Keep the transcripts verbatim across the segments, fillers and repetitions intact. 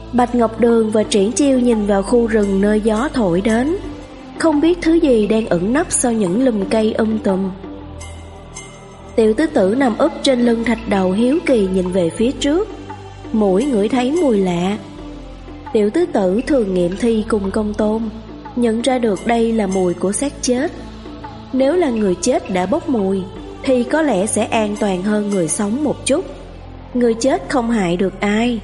Bạch Ngọc Đường và Triển Chiêu nhìn vào khu rừng nơi gió thổi đến, không biết thứ gì đang ẩn nấp sau những lùm cây um tùm. Tiểu tứ tử nằm úp trên lưng thạch đầu hiếu kỳ nhìn về phía trước, mũi ngửi thấy mùi lạ. Tiểu tứ tử thường nghiệm thi cùng công tôn, nhận ra được đây là mùi của xác chết. Nếu là người chết đã bốc mùi thì có lẽ sẽ an toàn hơn người sống một chút. Người chết không hại được ai.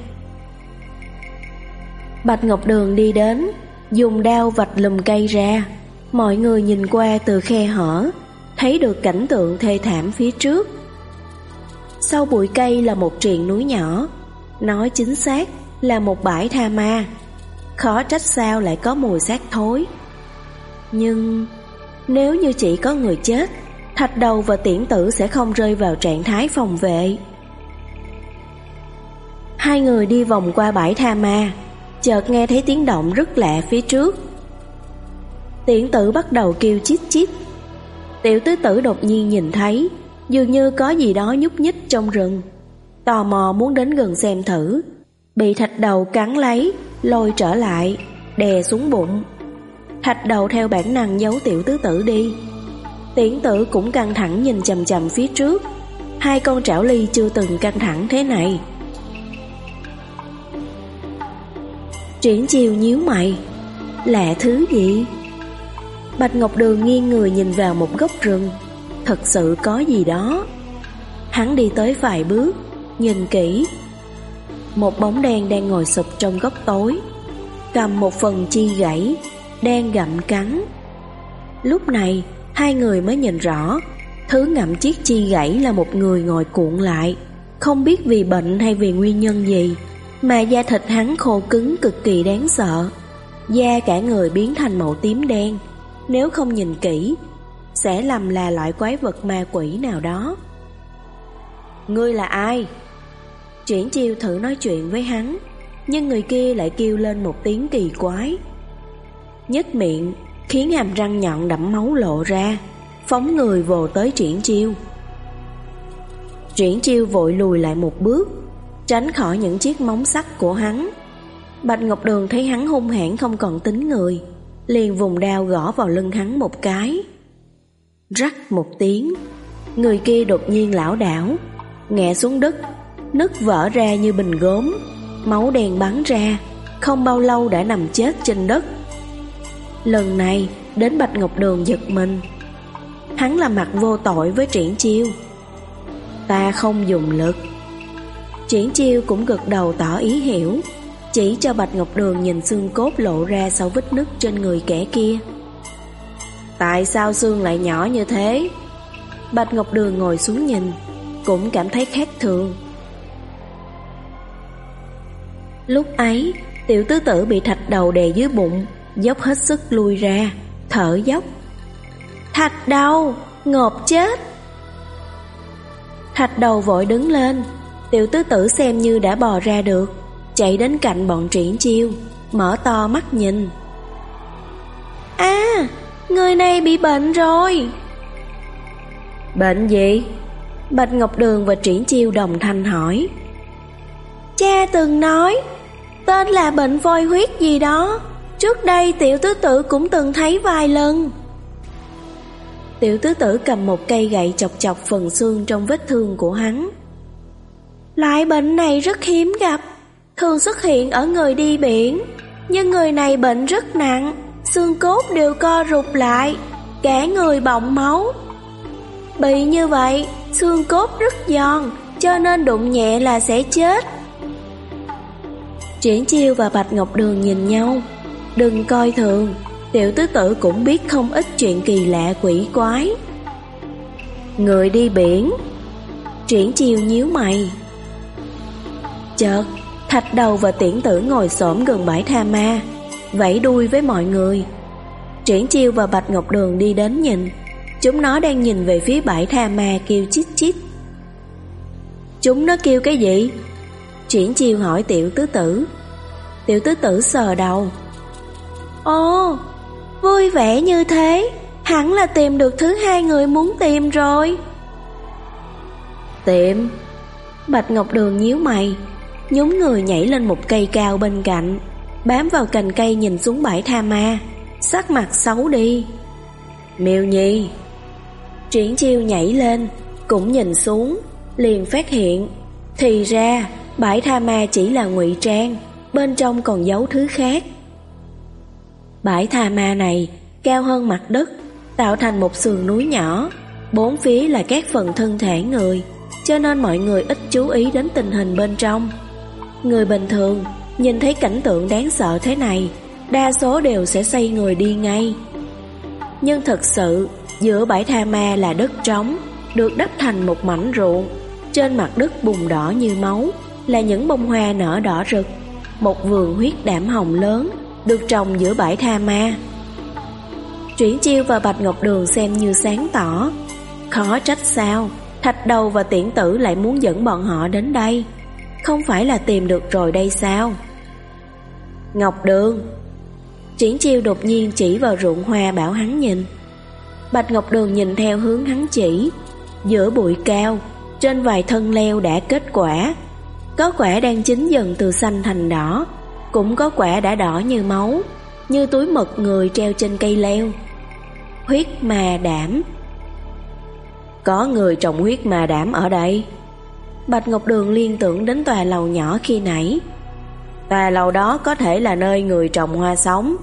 Bạch Ngọc Đường đi đến, dùng đao vạch lùm cây ra. Mọi người nhìn qua từ khe hở, thấy được cảnh tượng thê thảm phía trước. Sau bụi cây là một triền núi nhỏ, nói chính xác là một bãi tha ma. Khó trách sao lại có mùi xác thối. Nhưng nếu như chỉ có người chết, Thạch Đầu và Tiễn Tử sẽ không rơi vào trạng thái phòng vệ. Hai người đi vòng qua bãi tha ma, chợt nghe thấy tiếng động rất lạ phía trước. Tiễn Tử bắt đầu kêu chít chít. Tiểu tứ tử đột nhiên nhìn thấy dường như có gì đó nhúc nhích trong rừng, tò mò muốn đến gần xem thử, bị Thạch Đầu cắn lấy, lôi trở lại, đè xuống bụng. Thạch Đầu theo bản năng giấu tiểu tứ tử đi. Tiễn Tử cũng căng thẳng nhìn chằm chằm phía trước. Hai con trảo ly chưa từng căng thẳng thế này. Triển Chiêu nhíu mày, lạ thứ gì? Bạch Ngọc Đường nghiêng người nhìn vào một góc rừng, thật sự có gì đó. Hắn đi tới vài bước, nhìn kỹ. Một bóng đen đang ngồi sụp trong góc tối, cầm một phần chi gãy, đang gặm cắn. Lúc này hai người mới nhìn rõ, thứ ngậm chiếc chi gãy là một người ngồi cuộn lại. Không biết vì bệnh hay vì nguyên nhân gì mà da thịt hắn khô cứng cực kỳ đáng sợ. Da cả người biến thành màu tím đen, nếu không nhìn kỹ sẽ lầm là loại quái vật ma quỷ nào đó. Ngươi là ai? Triển Chiêu thử nói chuyện với hắn, nhưng người kia lại kêu lên một tiếng kỳ quái, nhếch miệng khiến hàm răng nhọn đẫm máu lộ ra, phóng người vồ tới Triển Chiêu. Triển Chiêu vội lùi lại một bước, tránh khỏi những chiếc móng sắc của hắn. Bạch Ngọc Đường thấy hắn hung hãn không còn tính người, liền vùng đao gõ vào lưng hắn một cái. Rắc một tiếng, người kia đột nhiên lảo đảo, ngã xuống đất, nứt vỡ ra như bình gốm, máu đen bắn ra, không bao lâu đã nằm chết trên đất. Lần này đến Bạch Ngọc Đường giật mình. Hắn là mặt vô tội với Triển Chiêu. Ta không dùng lực. Triển Chiêu cũng gật đầu tỏ ý hiểu, chỉ cho Bạch Ngọc Đường nhìn xương cốt lộ ra sau vết nứt trên người kẻ kia. Tại sao xương lại nhỏ như thế? Bạch Ngọc Đường ngồi xuống nhìn, cũng cảm thấy khác thường. Lúc ấy tiểu tứ tử bị Thạch Đầu đè dưới bụng, dốc hết sức lui ra, thở dốc. Thạch Đầu, ngộp chết. Thạch Đầu vội đứng lên. Tiểu tứ tử xem như đã bò ra được, chạy đến cạnh bọn Triển Chiêu, mở to mắt nhìn. À, người này bị bệnh rồi. Bệnh gì? Bạch Ngọc Đường và Triển Chiêu đồng thanh hỏi. Cha từng nói tên là bệnh voi huyết gì đó, trước đây tiểu tứ tử cũng từng thấy vài lần. Tiểu tứ tử cầm một cây gậy chọc chọc phần xương trong vết thương của hắn. Loại bệnh này rất hiếm gặp, thường xuất hiện ở người đi biển, nhưng người này bệnh rất nặng, xương cốt đều co rụt lại, cả người bọng máu. Bị như vậy, xương cốt rất giòn, cho nên đụng nhẹ là sẽ chết. Triển Chiêu và Bạch Ngọc Đường nhìn nhau. Đừng coi thường, tiểu tứ tử cũng biết không ít chuyện kỳ lạ quỷ quái. Người đi biển. Triển Chiêu nhíu mày. Chợt Thạch Đầu và Tiễn Tử ngồi xổm gần bãi tha ma, vẫy đuôi với mọi người. Triển Chiêu và Bạch Ngọc Đường đi đến nhìn, chúng nó đang nhìn về phía bãi tha ma kêu chít chít. Chúng nó kêu cái gì? Triển Chiêu hỏi tiểu tứ tử. Tiểu tứ tử sờ đầu. Ồ, vui vẻ như thế, hẳn là tìm được thứ hai người muốn tìm rồi. Tìm? Bạch Ngọc Đường nhíu mày. nhún người nhảy lên một cây cao bên cạnh, bám vào cành cây nhìn xuống bãi tha ma, sắc mặt xấu đi. Miêu Nhi. Triển Chiêu nhảy lên, cũng nhìn xuống, liền phát hiện, thì ra bãi tha ma chỉ là ngụy trang, bên trong còn giấu thứ khác. Bãi tha ma này cao hơn mặt đất, tạo thành một sườn núi nhỏ, bốn phía là các phần thân thể người, cho nên mọi người ít chú ý đến tình hình bên trong. Người bình thường nhìn thấy cảnh tượng đáng sợ thế này, đa số đều sẽ xoay người đi ngay. Nhưng thật sự, giữa bãi tha ma là đất trống, được đắp thành một mảnh ruộng. Trên mặt đất bùn đỏ như máu là những bông hoa nở đỏ rực, một vườn huyết đảm hồng lớn được trồng giữa bãi tha ma. Triển Chiêu và Bạch Ngọc Đường xem như sáng tỏ. Khó trách sao Thạch Đầu và Tiễn Tử lại muốn dẫn bọn họ đến đây. Không phải là tìm được rồi đây sao? Ngọc Đường. Triển Chiêu đột nhiên chỉ vào ruộng hoa bảo hắn nhìn. Bạch Ngọc Đường nhìn theo hướng hắn chỉ. Giữa bụi cao, trên vài thân leo đã kết quả. Có quả đang chín dần từ xanh thành đỏ, cũng có quả đã đỏ như máu, như túi mật người treo trên cây leo. Huyết ma đảm. Có người trồng huyết ma đảm ở đây. Bạch Ngọc Đường liên tưởng đến tòa lầu nhỏ khi nãy. Tòa lầu đó có thể là nơi người trồng hoa sống.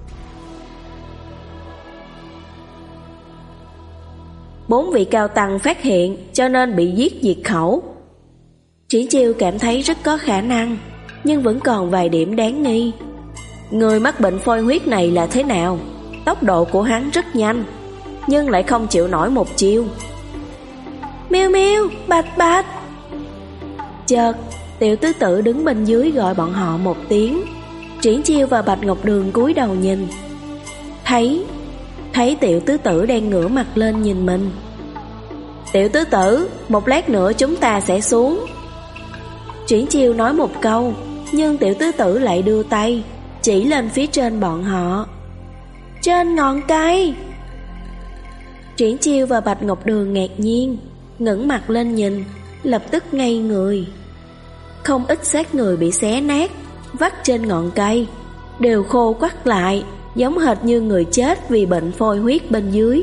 Bốn vị cao tăng phát hiện, cho nên bị giết diệt khẩu. Triển Chiêu cảm thấy rất có khả năng, nhưng vẫn còn vài điểm đáng nghi. Người mắc bệnh phôi huyết này là thế nào? Tốc độ của hắn rất nhanh, nhưng lại không chịu nổi một chiêu. Miêu Miêu, Bạch Bạch. Chợt, Tiểu Tứ Tử đứng bên dưới gọi bọn họ một tiếng. Triển Chiêu và Bạch Ngọc Đường cúi đầu nhìn. Thấy, thấy Tiểu Tứ Tử đang ngửa mặt lên nhìn mình. Tiểu Tứ Tử, một lát nữa chúng ta sẽ xuống. Triển Chiêu nói một câu, nhưng Tiểu Tứ Tử lại đưa tay chỉ lên phía trên bọn họ. Trên ngọn cây. Triển Chiêu và Bạch Ngọc Đường ngạc nhiên, ngẩng mặt lên nhìn, lập tức ngây người. Không ít xác người bị xé nát, vắt trên ngọn cây, đều khô quắt lại, giống hệt như người chết vì bệnh phôi huyết bên dưới.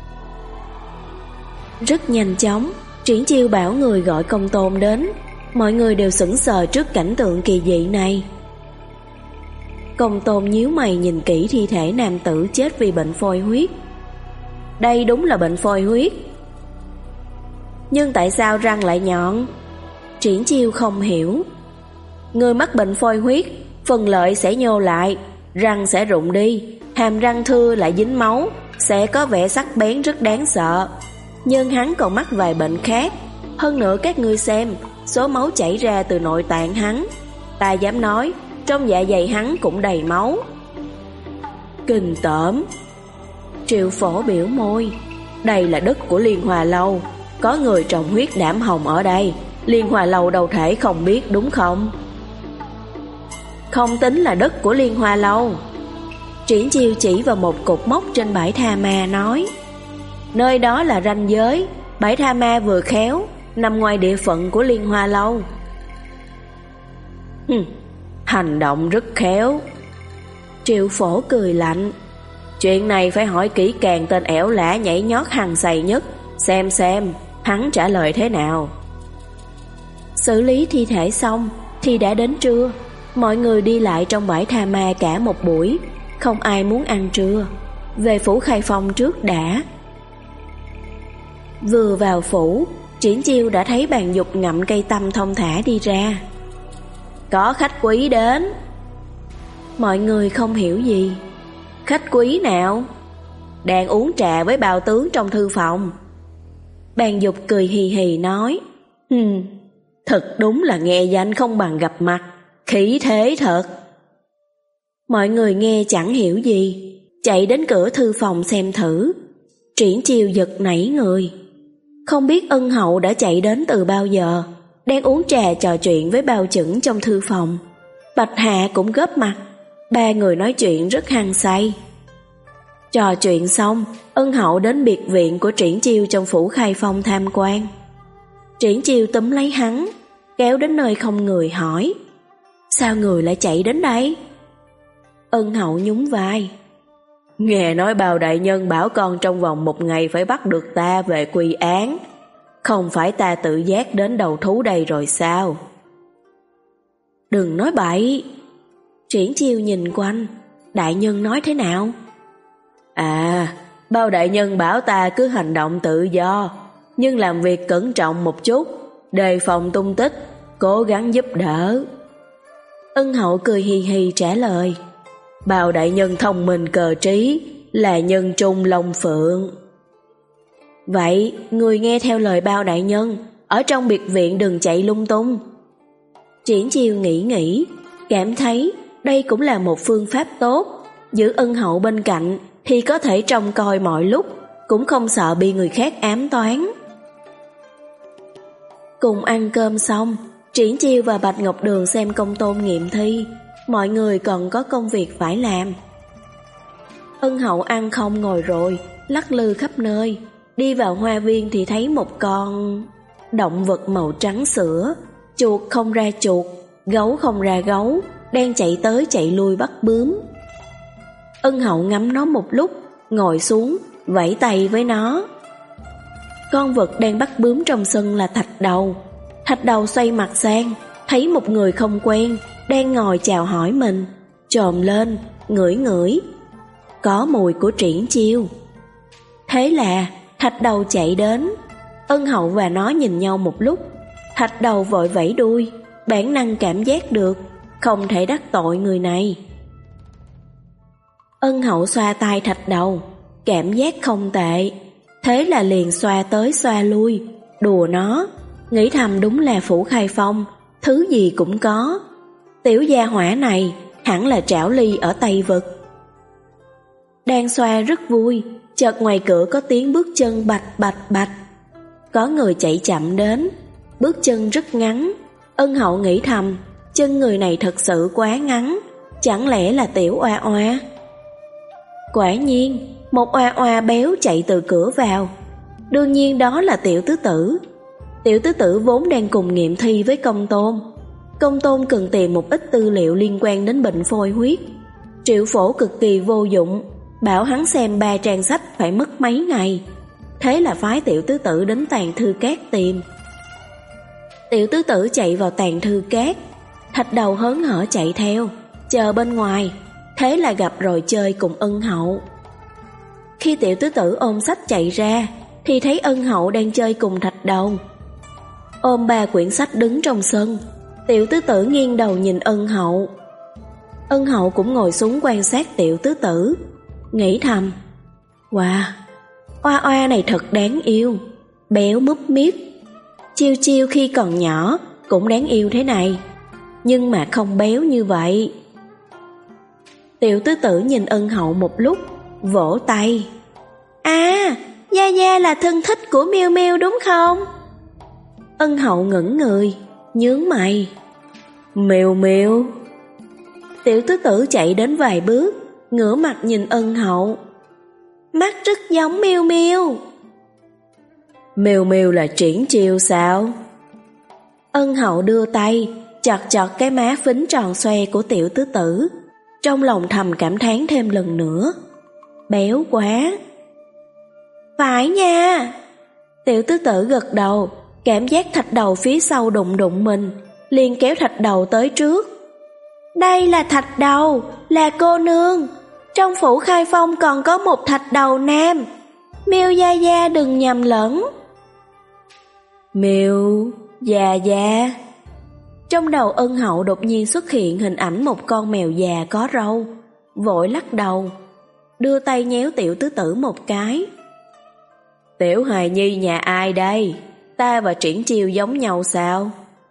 Rất nhanh chóng, Triển Chiêu bảo người gọi Công Tôn đến. Mọi người đều sững sờ trước cảnh tượng kỳ dị này. Công Tôn nhíu mày nhìn kỹ thi thể nam tử chết vì bệnh phôi huyết. Đây đúng là bệnh phôi huyết. Nhưng tại sao răng lại nhọn? Triển Chiêu không hiểu. Người mắc bệnh phôi huyết, phần lợi sẽ nhô lại, răng sẽ rụng đi, hàm răng thưa lại dính máu, sẽ có vẻ sắc bén rất đáng sợ. Nhưng hắn còn mắc vài bệnh khác. Hơn nữa các ngươi xem, số máu chảy ra từ nội tạng hắn, ta dám nói trong dạ dày hắn cũng đầy máu. Kinh tởm. Triệu Phổ biểu môi. Đây là đất của Liên Hoa Lâu, có người trồng huyết đảm hồng ở đây, Liên Hoa Lâu đâu thể không biết đúng không? Không tính là đất của Liên Hoa Lâu. Triển Chiêu chỉ vào một cột mốc trên bãi tha ma nói. Nơi đó là ranh giới, bãi tha ma vừa khéo nằm ngoài địa phận của Liên Hoa Lâu. Hừm, hành động rất khéo. Triệu Phổ cười lạnh. Chuyện này phải hỏi kỹ càng tên ẻo lả nhảy nhót hằng sày nhất, xem xem hắn trả lời thế nào. Xử lý thi thể xong thì đã đến trưa. Mọi người đi lại trong bãi tha ma cả một buổi, không ai muốn ăn trưa. Về phủ Khai Phong trước đã. Vừa vào phủ, Triển Chiêu đã thấy Bàn Dục ngậm cây tăm thong thả đi ra. Có khách quý đến. Mọi người không hiểu gì. Khách quý nào? Đang uống trà với bào tướng trong thư phòng. Bàn Dục cười hì hì nói. Hừm, thật đúng là nghe danh không bằng gặp mặt, khí thế thật. Mọi người nghe chẳng hiểu gì, chạy đến cửa thư phòng xem thử. Triển Chiêu giật nảy người. Không biết Ân Hậu đã chạy đến từ bao giờ, đang uống trà trò chuyện với bao chững trong thư phòng. Bạch Hạ cũng góp mặt, ba người nói chuyện rất hăng say. Trò chuyện xong, Ân Hậu đến biệt viện của Triển Chiêu trong phủ Khai Phong tham quan. Triển Chiêu túm lấy hắn. kéo đến nơi không người hỏi: sao người lại chạy đến đây? Ân Hậu nhún vai: nghe nói Bao đại nhân bảo con trong vòng một ngày phải bắt được ta về quy án. Không phải ta tự giác đến đầu thú đây rồi sao? Đừng nói bậy. Triển Chiêu nhìn quanh: đại nhân nói thế nào? À, Bao đại nhân bảo ta cứ hành động tự do, nhưng làm việc cẩn trọng một chút, đề phòng tung tích, cố gắng giúp đỡ. Ân Hậu cười hì hì trả lời: Bao đại nhân thông minh cờ trí, là nhân trung long phượng. Vậy, người nghe theo lời Bao đại nhân, ở trong biệt viện đừng chạy lung tung. Triển Chiêu nghĩ nghĩ, cảm thấy đây cũng là một phương pháp tốt. Giữ Ân Hậu bên cạnh thì có thể trông coi mọi lúc, cũng không sợ bị người khác ám toán. Cùng ăn cơm xong, Triển Chiêu và Bạch Ngọc Đường xem Công Tôn nghiệm thi. Mọi người còn có công việc phải làm. Ân Hậu ăn không ngồi rồi, lắc lư khắp nơi. Đi vào hoa viên thì thấy một con động vật màu trắng sữa, chuột không ra chuột, gấu không ra gấu, đang chạy tới chạy lui bắt bướm. Ân Hậu ngắm nó một lúc, ngồi xuống, vẫy tay với nó. Con vật đang bắt bướm trong sân là Thạch Đầu. Thạch Đầu xoay mặt sang, thấy một người không quen đang ngồi chào hỏi mình, chồm lên, ngửi ngửi. Có mùi của Triển Chiêu. Thế là Thạch Đầu chạy đến. Ân Hậu và nó nhìn nhau một lúc. Thạch Đầu vội vẫy đuôi, bản năng cảm giác được không thể đắc tội người này. Ân Hậu xoa tai Thạch Đầu, cảm giác không tệ. Thế là liền xoa tới xoa lui, đùa nó, nghĩ thầm đúng là Phủ Khai Phong, thứ gì cũng có. Tiểu gia hỏa này hẳn là Trảo Ly ở Tây Vực. Đang xoa rất vui, chợt ngoài cửa có tiếng bước chân bạch bạch bạch. Có người chạy chậm đến, bước chân rất ngắn. Ân Hậu nghĩ thầm, chân người này thật sự quá ngắn, chẳng lẽ là Tiểu Oa Oa? Quả nhiên, một oa oa béo chạy từ cửa vào. Đương nhiên đó là Tiểu Tứ Tử. Tiểu Tứ Tử vốn đang cùng nghiệm thi với Công Tôn. Công Tôn cần tìm một ít tư liệu liên quan đến bệnh phôi huyết. Triệu Phổ cực kỳ vô dụng, bảo hắn xem ba trang sách phải mất mấy ngày. Thế là phái Tiểu Tứ Tử đến Tàng Thư Cát tìm. Tiểu Tứ Tử chạy vào Tàng Thư Cát. Thạch Đầu hớn hở chạy theo, chờ bên ngoài. Thế là gặp rồi chơi cùng Ân Hậu. Khi Tiểu Tứ Tử ôm sách chạy ra thì thấy Ân Hậu đang chơi cùng Thạch Đầu. Ôm ba quyển sách đứng trong sân. Tiểu Tứ Tử nghiêng đầu nhìn Ân Hậu. Ân Hậu cũng ngồi xuống quan sát Tiểu Tứ Tử, nghĩ thầm: wow, oa oa này thật đáng yêu, béo múp míp. Chiêu Chiêu khi còn nhỏ cũng đáng yêu thế này, nhưng mà không béo như vậy. Tiểu Tứ Tử nhìn Ân Hậu một lúc, vỗ tay: à, Gia Gia là thân thích của Miêu Miêu đúng không? Ân Hậu ngẩng người, nhướng mày: Miêu Miêu. Tiểu Tứ Tử chạy đến vài bước, ngửa mặt nhìn Ân Hậu: mắt rất giống Miêu Miêu. Miêu Miêu là Triển Chiêu sao? Ân Hậu đưa tay chọt chọt cái má phính tròn xoe của Tiểu Tứ Tử, trong lòng thầm cảm thán thêm lần nữa: béo quá. Phải nha. Tiểu Tứ Tử gật đầu, cảm giác Thạch Đầu phía sau đụng đụng mình, liền kéo Thạch Đầu tới trước. Đây là Thạch Đầu, là cô nương. Trong Phủ Khai Phong còn có một Thạch Đầu nam, Miêu Gia Gia đừng nhầm lẫn. Miêu Gia Gia. Trong đầu Ân Hậu đột nhiên xuất hiện hình ảnh một con mèo già có râu, vội lắc đầu, đưa tay nhéo Tiểu Tứ Tử một cái. Tiểu hài nhi nhà ai đây? Ta và Triển Chiêu giống nhau sao?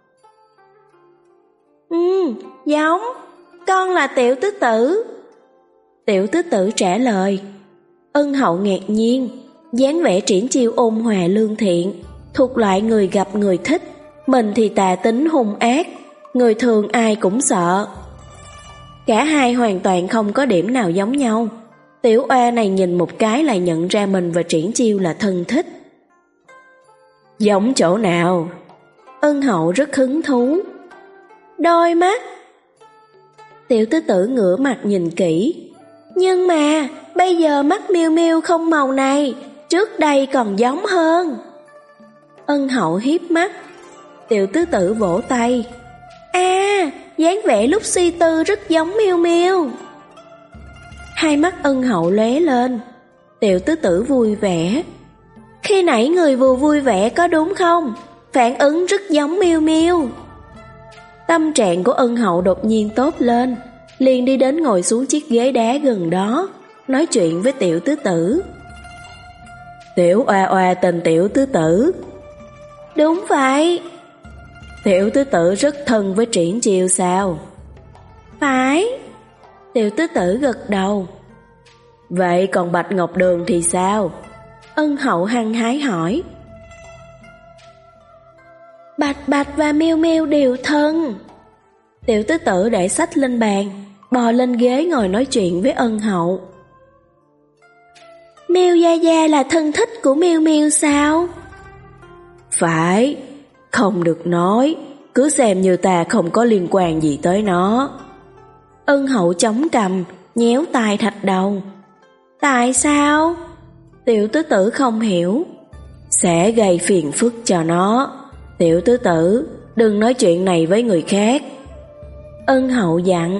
Ừ, giống. Con là Tiểu Tứ Tử. Tiểu Tứ Tử trả lời. Ân Hậu ngạc nhiên, dáng vẻ Triển Chiêu ôn hòa lương thiện, thuộc loại người gặp người thích, mình thì tà tính hung ác, người thường ai cũng sợ. Cả hai hoàn toàn không có điểm nào giống nhau. Tiểu oa này nhìn một cái lại nhận ra mình và Triển Chiêu là thân thích. Giống chỗ nào? Ân Hậu rất hứng thú. Đôi mắt. Tiểu tứ tử ngửa mặt nhìn kỹ. Nhưng mà bây giờ mắt Miêu Miêu không màu này, trước đây còn giống hơn. Ân Hậu hiếp mắt. Tiểu tứ tử vỗ tay. À, dáng vẻ lúc suy tư rất giống Miêu Miêu. Hai mắt Ân Hậu lóe lên. Tiểu tứ tử vui vẻ. Khi nãy người vừa vui vẻ có đúng không? Phản ứng rất giống Miêu Miêu. Tâm trạng của Ân Hậu đột nhiên tốt lên, liền đi đến ngồi xuống chiếc ghế đá gần đó, nói chuyện với tiểu tứ tử. Tiểu oa oa tên tiểu tứ tử. Đúng vậy. Tiểu tứ tử rất thân với Triển Chiêu sao? Phải. Tiểu tứ tử gật đầu. Vậy còn Bạch Ngọc Đường thì sao? Ân Hậu hăng hái hỏi. Bạch Bạch và Miêu Miêu đều thân. Tiểu tứ tử để sách lên bàn, bò lên ghế ngồi nói chuyện với Ân Hậu. Miêu Gia Gia là thân thích của Miêu Miêu sao? Phải, không được nói, cứ xem như ta không có liên quan gì tới nó. Ân Hậu chống cằm, nhéo tai thạch đầu. Tại sao? Tiểu tứ tử không hiểu. Sẽ gây phiền phức cho nó. Tiểu tứ tử, đừng nói chuyện này với người khác. Ân Hậu dặn.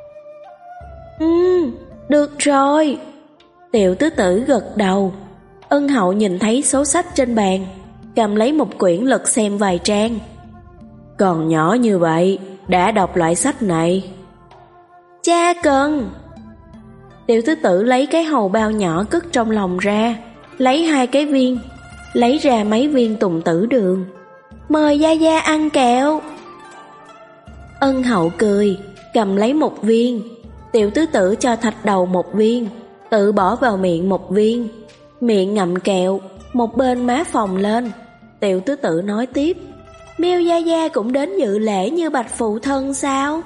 Ừ, được rồi. Tiểu tứ tử gật đầu. Ân Hậu nhìn thấy số sách trên bàn, cầm lấy một quyển lật xem vài trang. Còn nhỏ như vậy, đã đọc loại sách này. Cha cần. Tiểu tứ tử lấy cái hầu bao nhỏ cất trong lòng ra, lấy hai cái viên, lấy ra mấy viên tùng tử đường. Mời Gia Gia ăn kẹo. Ân Hậu cười, cầm lấy một viên. Tiểu tứ tử cho thạch đầu một viên, tự bỏ vào miệng một viên. Miệng ngậm kẹo, một bên má phồng lên. Tiểu tứ tử nói tiếp. Miêu Gia Gia cũng đến dự lễ như Bạch phụ thân sao?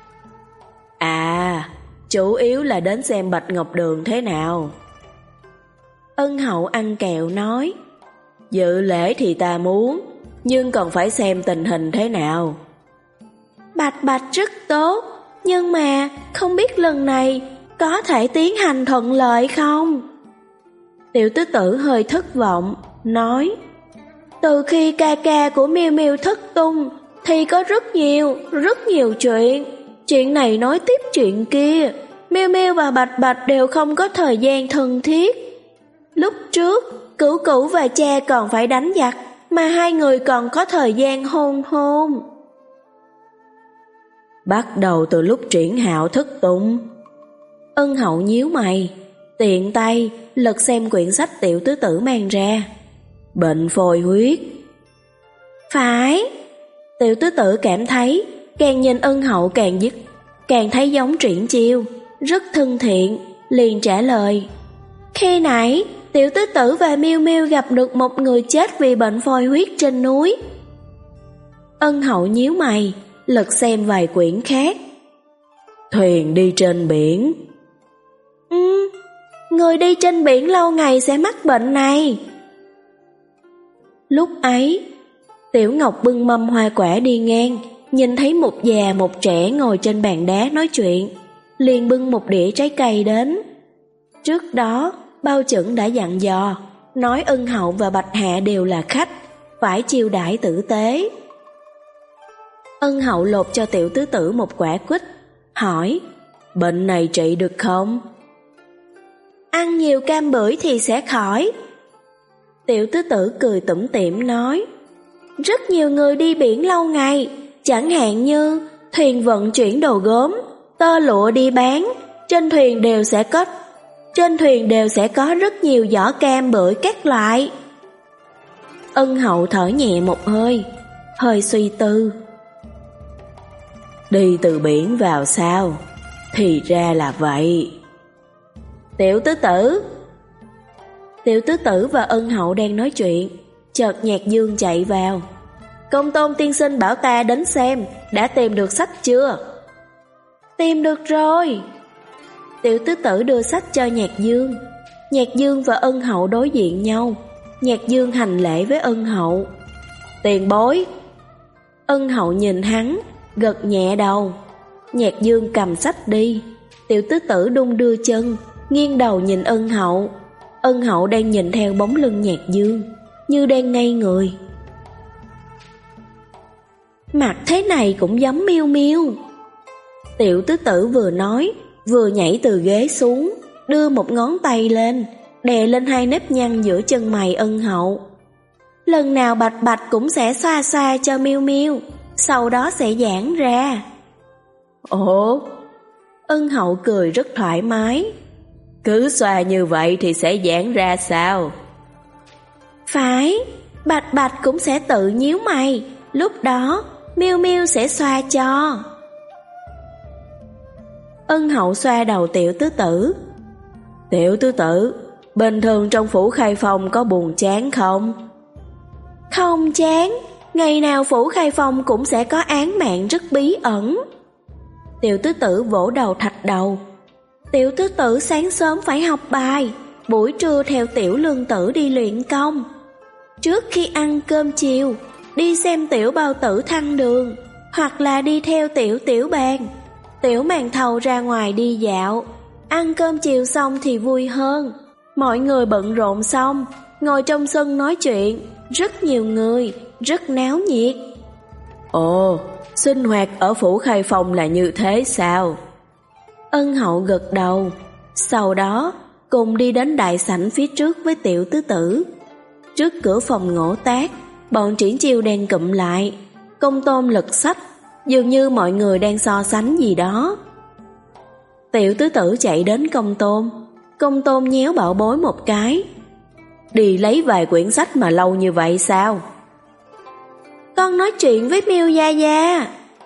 À, chủ yếu là đến xem Bạch Ngọc Đường thế nào. Ân Hậu ăn kẹo nói. Dự lễ thì ta muốn, nhưng còn phải xem tình hình thế nào. Bạch Bạch rất tốt, nhưng mà không biết lần này có thể tiến hành thuận lợi không? Tiểu tứ tử hơi thất vọng, nói. Từ khi ca ca của Miêu Miêu thất tung thì có rất nhiều, rất nhiều chuyện. Chuyện này nói tiếp chuyện kia. Miêu Miêu và Bạch Bạch đều không có thời gian thân thiết. Lúc trước, Cửu Cửu và cha còn phải đánh giặc, mà hai người còn có thời gian hôn hôn. Bắt đầu từ lúc Triển Hạo thất tung. Ân Hậu nhíu mày, tiện tay lật xem quyển sách tiểu tứ tử mang ra. Bệnh phôi huyết. Phải. Tiểu tứ tử cảm thấy càng nhìn Ân Hậu càng dứt, càng thấy giống Triển Chiêu, rất thân thiện, liền trả lời. Khi nãy tiểu tứ tử và Miêu Miêu gặp được một người chết vì bệnh phôi huyết trên núi. Ân Hậu nhíu mày, lật xem vài quyển khác. Thuyền đi trên biển. Ừ, người đi trên biển lâu ngày sẽ mắc bệnh này. Lúc ấy, Tiểu Ngọc bưng mâm hoa quả đi ngang, nhìn thấy một già một trẻ ngồi trên bàn đá nói chuyện, liền bưng một đĩa trái cây đến. Trước đó, Bao Chẩn đã dặn dò, nói Ân Hậu và Bạch Hạ đều là khách, phải chiêu đãi tử tế. Ân Hậu lột cho tiểu tứ tử một quả quýt, hỏi, bệnh này trị được không? Ăn nhiều cam bưởi thì sẽ khỏi. Tiểu tứ tử cười tủm tỉm nói, rất nhiều người đi biển lâu ngày, chẳng hạn như thuyền vận chuyển đồ gốm, tơ lụa đi bán, trên thuyền đều sẽ có trên thuyền đều sẽ có rất nhiều giỏ cam bưởi các loại. Ân Hậu thở nhẹ một hơi, hơi suy tư. Đi từ biển vào sao? Thì ra là vậy. Tiểu tứ tử. Tiểu tứ tử và Ân Hậu đang nói chuyện, chợt Nhạc Dương chạy vào. Công tôn tiên sinh bảo ta đến xem, đã tìm được sách chưa? Tìm được rồi. Tiểu tứ tử đưa sách cho Nhạc Dương. Nhạc Dương và Ân Hậu đối diện nhau. Nhạc Dương hành lễ với Ân Hậu. Tiền bối. Ân Hậu nhìn hắn, gật nhẹ đầu. Nhạc Dương cầm sách đi. Tiểu tứ tử đung đưa chân, nghiêng đầu nhìn Ân Hậu. Ân Hậu đang nhìn theo bóng lưng Nhạc Dương, như đang ngây người. Mặt thế này cũng giống Miêu Miêu. Tiểu tứ tử vừa nói, vừa nhảy từ ghế xuống, đưa một ngón tay lên, đè lên hai nếp nhăn giữa chân mày Ân Hậu. Lần nào Bạch Bạch cũng sẽ xoa xoa cho Miêu Miêu, sau đó sẽ giãn ra. Ồ, Ân Hậu cười rất thoải mái. Cứ xoa như vậy thì sẽ giãn ra sao? Phải, Bạch Bạch cũng sẽ tự nhíu mày, lúc đó Miêu Miêu sẽ xoa cho. Ân Hậu xoa đầu tiểu tứ tử. Tiểu tứ tử, bình thường trong phủ Khai Phong có buồn chán không? Không chán, ngày nào phủ Khai Phong cũng sẽ có án mạng rất bí ẩn. Tiểu tứ tử vỗ đầu thạch đầu. Tiểu tứ tử sáng sớm phải học bài, buổi trưa theo tiểu lương tử đi luyện công. Trước khi ăn cơm chiều, đi xem tiểu bao tử thăng đường, hoặc là đi theo tiểu tiểu bàn. Tiểu màn thầu ra ngoài đi dạo. Ăn cơm chiều xong thì vui hơn. Mọi người bận rộn xong, ngồi trong sân nói chuyện, rất nhiều người, rất náo nhiệt. Ồ, sinh hoạt ở phủ Khai Phong là như thế sao? Ân Hậu gật đầu. Sau đó cùng đi đến đại sảnh phía trước với tiểu tứ tử. Trước cửa phòng ngỗ tác, bọn Triển Chiêu đang cụm lại. Công Tôn lật sách, dường như mọi người đang so sánh gì đó. Tiểu tứ tử chạy đến Công Tôn. Công Tôn nhéo Bảo Bối một cái. Đi lấy vài quyển sách mà lâu như vậy sao? Con nói chuyện với Miêu Gia Gia.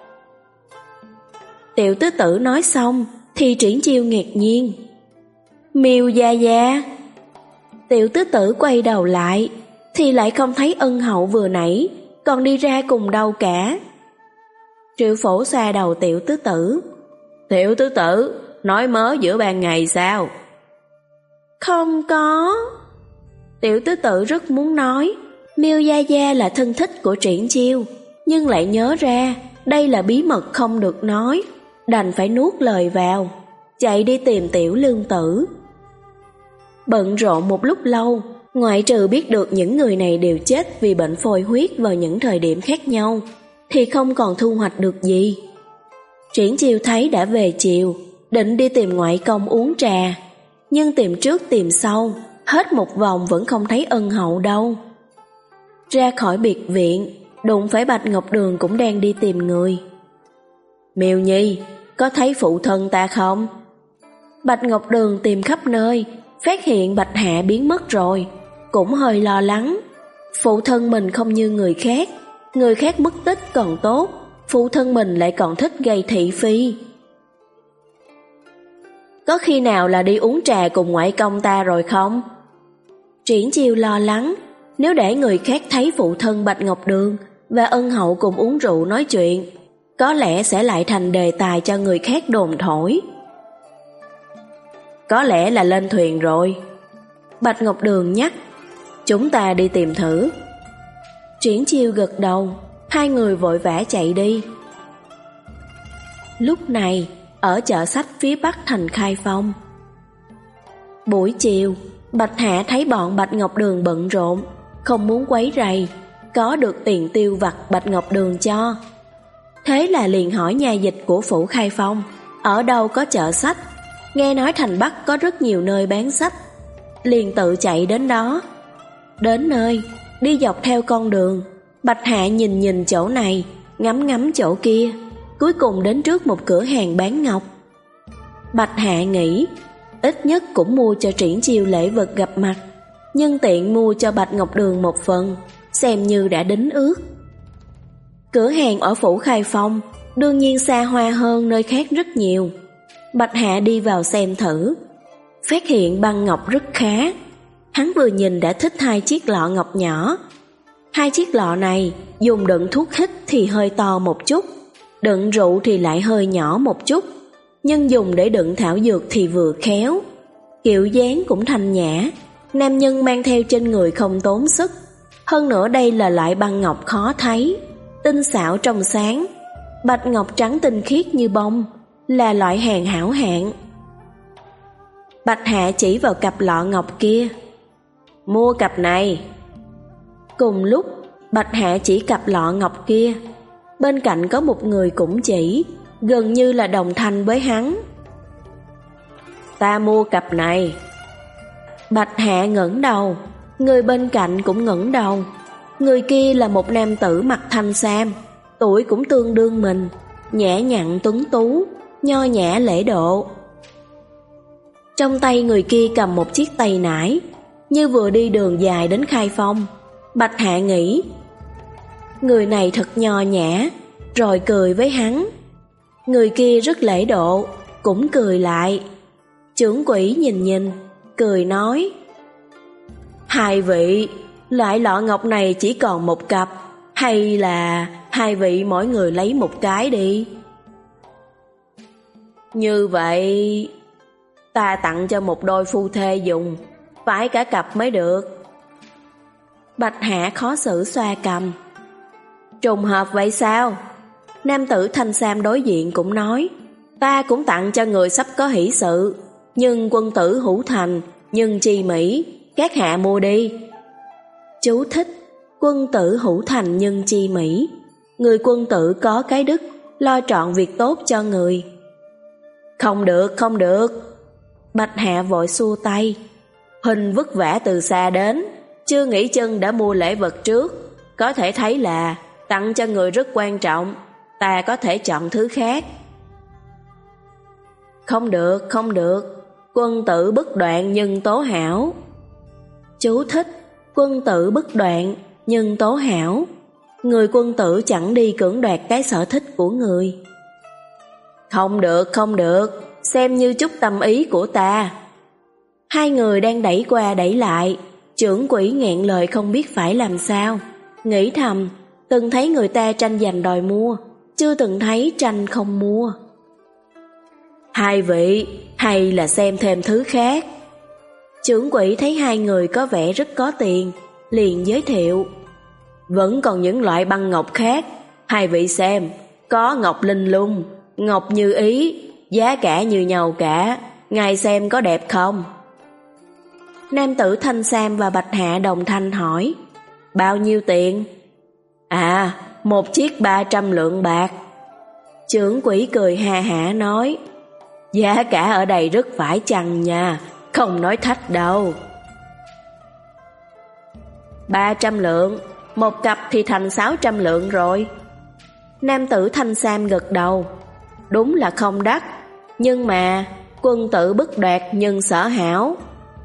Tiểu tứ tử nói xong thì Triển Chiêu ngạc nhiên. Miêu Gia Gia. Tiểu tứ tử quay đầu lại thì lại không thấy Ân Hậu vừa nãy còn đi ra cùng đâu cả. Triệu Phổ xoa đầu tiểu tứ tử. Tiểu tứ tử, nói mớ giữa ban ngày sao? Không có. Tiểu tứ tử rất muốn nói Miêu Gia Gia là thân thích của Triển Chiêu, nhưng lại nhớ ra đây là bí mật không được nói, đành phải nuốt lời vào, chạy đi tìm tiểu lương tử. Bận rộn một lúc lâu, ngoại trừ biết được những người này đều chết vì bệnh phôi huyết vào những thời điểm khác nhau, thì không còn thu hoạch được gì. Triển Chiêu thấy đã về chiều, định đi tìm ngoại công uống trà, nhưng tìm trước tìm sau, hết một vòng vẫn không thấy Ân Hậu đâu. Ra khỏi biệt viện, đụng phải Bạch Ngọc Đường cũng đang đi tìm người. Miêu Nhi, có thấy phụ thân ta không? Bạch Ngọc Đường tìm khắp nơi, phát hiện Bạch Hạ biến mất rồi, cũng hơi lo lắng. Phụ thân mình không như người khác, người khác mất tích còn tốt, phụ thân mình lại còn thích gây thị phi. Có khi nào là đi uống trà cùng ngoại công ta rồi không? Triển Chiêu lo lắng, nếu để người khác thấy phụ thân Bạch Ngọc Đường và Ân Hậu cùng uống rượu nói chuyện, có lẽ sẽ lại thành đề tài cho người khác đồn thổi. Có lẽ là lên thuyền rồi. Bạch Ngọc Đường nhắc, chúng ta đi tìm thử. Triển Chiêu gật đầu, hai người vội vã chạy đi. Lúc này, ở chợ sách phía bắc thành Khai Phong. Buổi chiều, Bạch Hạ thấy bọn Bạch Ngọc Đường bận rộn, không muốn quấy rầy, có được tiền tiêu vặt Bạch Ngọc Đường cho. Thế là liền hỏi nhà dịch của phủ Khai Phong, ở đâu có chợ sách, nghe nói thành Bắc có rất nhiều nơi bán sách, liền tự chạy đến đó. Đến nơi, đi dọc theo con đường, Bạch Hạ nhìn nhìn chỗ này, ngắm ngắm chỗ kia, cuối cùng đến trước một cửa hàng bán ngọc. Bạch Hạ nghĩ, ít nhất cũng mua cho Triển Chiêu lễ vật gặp mặt, nhân tiện mua cho Bạch Ngọc Đường một phần, xem như đã đính ước. Cửa hàng ở phủ Khai Phong đương nhiên xa hoa hơn nơi khác rất nhiều. Bạch Hạ đi vào xem thử, phát hiện băng ngọc rất khá. Hắn vừa nhìn đã thích hai chiếc lọ ngọc nhỏ. Hai chiếc lọ này dùng đựng thuốc hít thì hơi to một chút, đựng rượu thì lại hơi nhỏ một chút, nhưng dùng để đựng thảo dược thì vừa khéo. Kiểu dáng cũng thanh nhã, nam nhân mang theo trên người không tốn sức. Hơn nữa đây là loại băng ngọc khó thấy, tinh xảo trong sáng, bạch ngọc trắng tinh khiết như bông, là loại hàng hảo hạng. Bạch Hạ chỉ vào cặp lọ ngọc kia. Mua cặp này. Cùng lúc, Bạch Hạ chỉ cặp lọ ngọc kia. Bên cạnh có một người cũng chỉ, gần như là đồng thanh với hắn. Ta mua cặp này. Bạch Hạ ngẩng đầu, người bên cạnh cũng ngẩng đầu. Người kia là một nam tử mặc thanh sam, tuổi cũng tương đương mình, nhã nhặn tuấn tú, nho nhã lễ độ. Trong tay người kia cầm một chiếc tay nải, như vừa đi đường dài đến Khai Phong. Bạch Hạ nghĩ, người này thật nho nhã, rồi cười với hắn. Người kia rất lễ độ, cũng cười lại. Trưởng quỹ nhìn nhìn, cười nói, hai vị, loại lọ ngọc này chỉ còn một cặp, hay là hai vị mỗi người lấy một cái đi. Như vậy, ta tặng cho một đôi phu thê dùng, phải cả cặp mới được. Bạch Hạ khó xử xoa cằm. Trùng hợp vậy sao? Nam tử thanh sam đối diện cũng nói, ta cũng tặng cho người sắp có hỷ sự, nhưng quân tử hữu thành, nhưng chi mỹ, các hạ mua đi. Chú thích: quân tử hữu thành nhân chi mỹ. Người quân tử có cái đức, lo trọn việc tốt cho người. Không được, không được. Bạch Hạ vội xua tay. Hình vất vả từ xa đến, chưa nghĩ chân đã mua lễ vật trước. Có thể thấy là tặng cho người rất quan trọng, ta có thể chọn thứ khác. Không được, không được. Quân tử bất đoạn nhưng tố hảo. Chú thích: quân tử bất đoạn nhưng tố hảo. Người quân tử chẳng đi cưỡng đoạt cái sở thích của người. Không được, không được. Xem như chút tâm ý của ta. Hai người đang đẩy qua đẩy lại. Trưởng quỹ nghẹn lời không biết phải làm sao. Nghĩ thầm, từng thấy người ta tranh giành đòi mua, chưa từng thấy tranh không mua. Hai vị, hay là xem thêm thứ khác. Trưởng quỹ thấy hai người có vẻ rất có tiền, liền giới thiệu. Vẫn còn những loại băng ngọc khác, hai vị xem, có ngọc linh lung, ngọc như ý, giá cả như nhau cả, ngài xem có đẹp không? Nam tử thanh sam và Bạch Hạ đồng thanh hỏi, bao nhiêu tiền? À, một chiếc ba trăm lượng bạc. Trưởng quỹ cười ha hả nói, giá cả ở đây rất phải chăng nha, không nói thách đâu. Ba trăm lượng, một cặp thì thành sáu trăm lượng rồi. Nam tử thanh sam gật đầu, đúng là không đắt, nhưng mà quân tử bất đoạt nhưng sở hảo.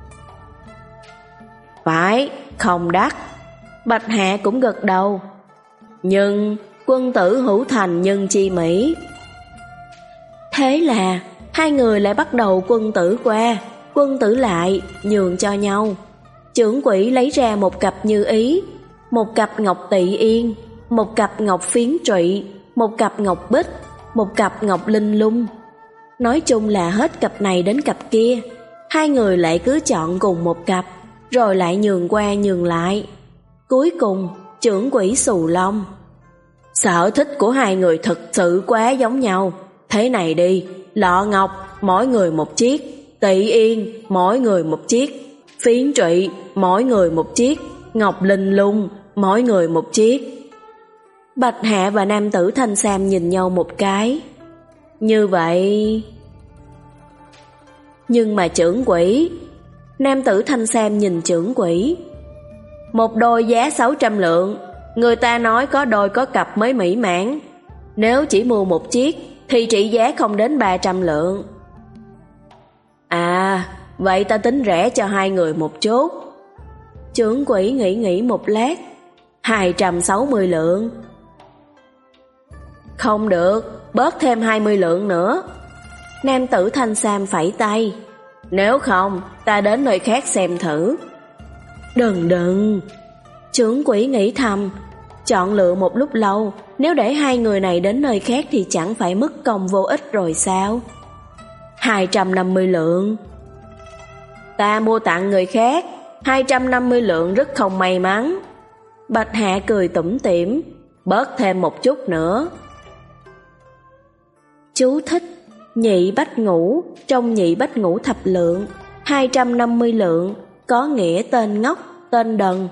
Phải, không đắt. Bạch Hạ cũng gật đầu, nhưng quân tử hữu thành nhân chi mỹ. Thế là hai người lại bắt đầu quân tử qua, quân tử lại, nhường cho nhau. Trưởng quỹ lấy ra một cặp như ý, một cặp ngọc tỵ yên, một cặp ngọc phiến trụy, một cặp ngọc bích, một cặp ngọc linh lung. Nói chung là hết cặp này đến cặp kia. Hai người lại cứ chọn cùng một cặp, rồi lại nhường qua nhường lại. Cuối cùng trưởng quỹ xù lông, sở thích của hai người thật sự quá giống nhau. Thế này đi, lọ ngọc mỗi người một chiếc, tỵ yên mỗi người một chiếc, phiến trụy mỗi người một chiếc, ngọc linh lung mỗi người một chiếc. Bạch Hạ và nam tử thanh sam nhìn nhau một cái. Như vậy... Nhưng mà trưởng quỹ... Nam tử thanh sam nhìn trưởng quỹ. Một đôi giá sáu trăm lượng, người ta nói có đôi có cặp mới mỹ mãn. Nếu chỉ mua một chiếc thì trị giá không đến ba trăm lượng. À, vậy ta tính rẻ cho hai người một chút. Trưởng quỹ nghĩ nghĩ một lát. Hai trăm sáu mươi lượng. Không được, bớt thêm hai mươi lượng nữa. Nam tử thanh sam phẩy tay. Nếu không, ta đến nơi khác xem thử. Đừng đừng. Trưởng quỹ nghĩ thầm, chọn lựa một lúc lâu, nếu để hai người này đến nơi khác thì chẳng phải mất công vô ích rồi sao? Hai trăm năm mươi lượng. Ta mua tặng người khác, hai trăm năm mươi lượng rất không may mắn. Bạch Hạ cười tủm tỉm. bớt thêm một chút nữa. Chú thích: nhị bách ngũ trong nhị bách ngũ thập lượng, hai trăm năm mươi lượng, có nghĩa tên ngốc, tên đần.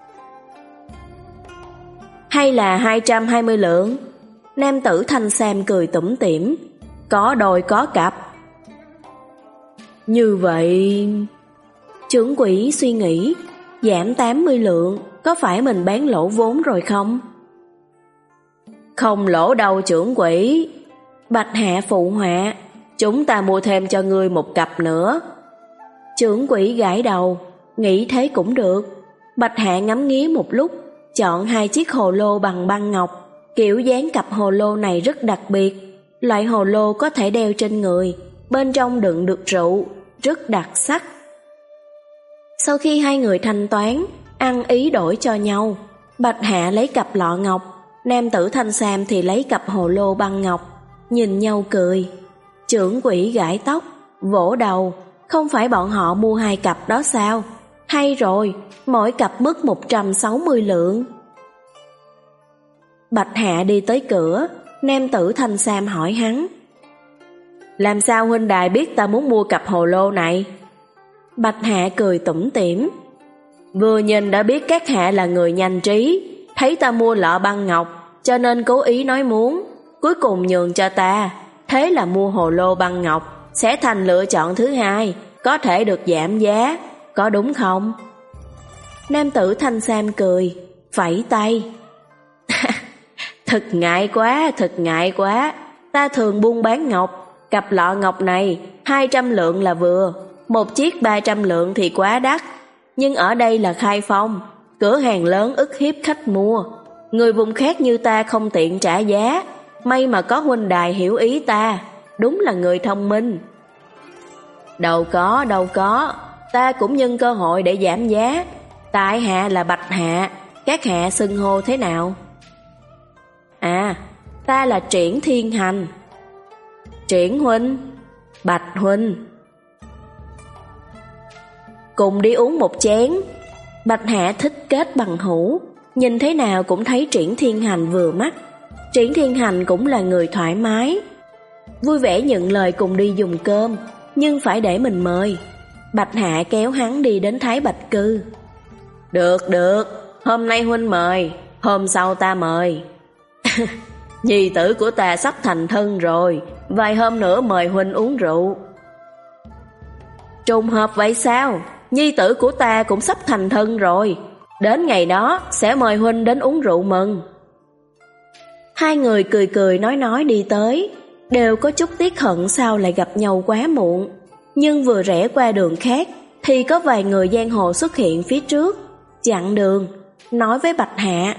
Hay là hai trăm hai mươi lượng? Nam tử thanh sam cười tủm tỉm. Có đôi có cặp. Như vậy... Trưởng quỹ suy nghĩ, giảm tám mươi lượng, có phải mình bán lỗ vốn rồi không? Không lỗ đâu trưởng quỹ. Bạch Hạ phụ họa. Chúng ta mua thêm cho ngươi một cặp nữa. Trưởng quỹ gãi đầu, nghĩ thế cũng được. Bạch Hạ ngắm nghía một lúc, chọn hai chiếc hồ lô bằng băng ngọc. Kiểu dáng cặp hồ lô này rất đặc biệt. Loại hồ lô có thể đeo trên người, bên trong đựng được rượu, rất đặc sắc. Sau khi hai người thanh toán, ăn ý đổi cho nhau. Bạch Hạ lấy cặp lọ ngọc, nam tử thanh sam thì lấy cặp hồ lô băng ngọc. Nhìn nhau cười. Trưởng quỹ gãi tóc, vỗ đầu. Không phải bọn họ mua hai cặp đó sao? Hay rồi, mỗi cặp mất một trăm sáu mươi lượng. Bạch Hạ đi tới cửa, nam tử thanh sam hỏi hắn: Làm sao huynh đài biết ta muốn mua cặp hồ lô này? Bạch Hạ cười tủm tỉm. Vừa nhìn đã biết các hạ là người nhanh trí, thấy ta mua lọ băng ngọc, cho nên cố ý nói muốn, cuối cùng nhường cho ta. Thế là mua hồ lô băng ngọc, sẽ thành lựa chọn thứ hai, có thể được giảm giá, có đúng không? Nam tử thanh sam cười, phẩy tay. Thật ngại quá, thật ngại quá. Ta thường buôn bán ngọc, cặp lọ ngọc này hai trăm lượng là vừa, một chiếc ba trăm lượng thì quá đắt. Nhưng ở đây là Khai Phong, cửa hàng lớn ức hiếp khách mua. Người vùng khác như ta không tiện trả giá. May mà có huynh đài hiểu ý ta, đúng là người thông minh. Đâu có, đâu có, ta cũng nhân cơ hội để giảm giá. Tại hạ là Bạch Hạ, các hạ xưng hô thế nào? À, ta là Triển Thiên Hành. Triển huynh, Bạch huynh. Cùng đi uống một chén. Bạch Hạ thích kết bằng hữu, nhìn thế nào cũng thấy Triển Thiên Hành vừa mắt. Triển Thiên Hành cũng là người thoải mái, vui vẻ nhận lời cùng đi dùng cơm, nhưng phải để mình mời. Bạch Hạ kéo hắn đi đến Thái Bạch Cư. Được, được, hôm nay huynh mời, hôm sau ta mời. Nhi tử của ta sắp thành thân rồi, vài hôm nữa mời huynh uống rượu. Trùng hợp vậy sao? Nhi tử của ta cũng sắp thành thân rồi, đến ngày đó sẽ mời huynh đến uống rượu mừng. Hai người cười cười nói nói đi tới, đều có chút tiếc hận sao lại gặp nhau quá muộn. Nhưng vừa rẽ qua đường khác thì có vài người giang hồ xuất hiện phía trước, chặn đường, nói với Bạch Hạ: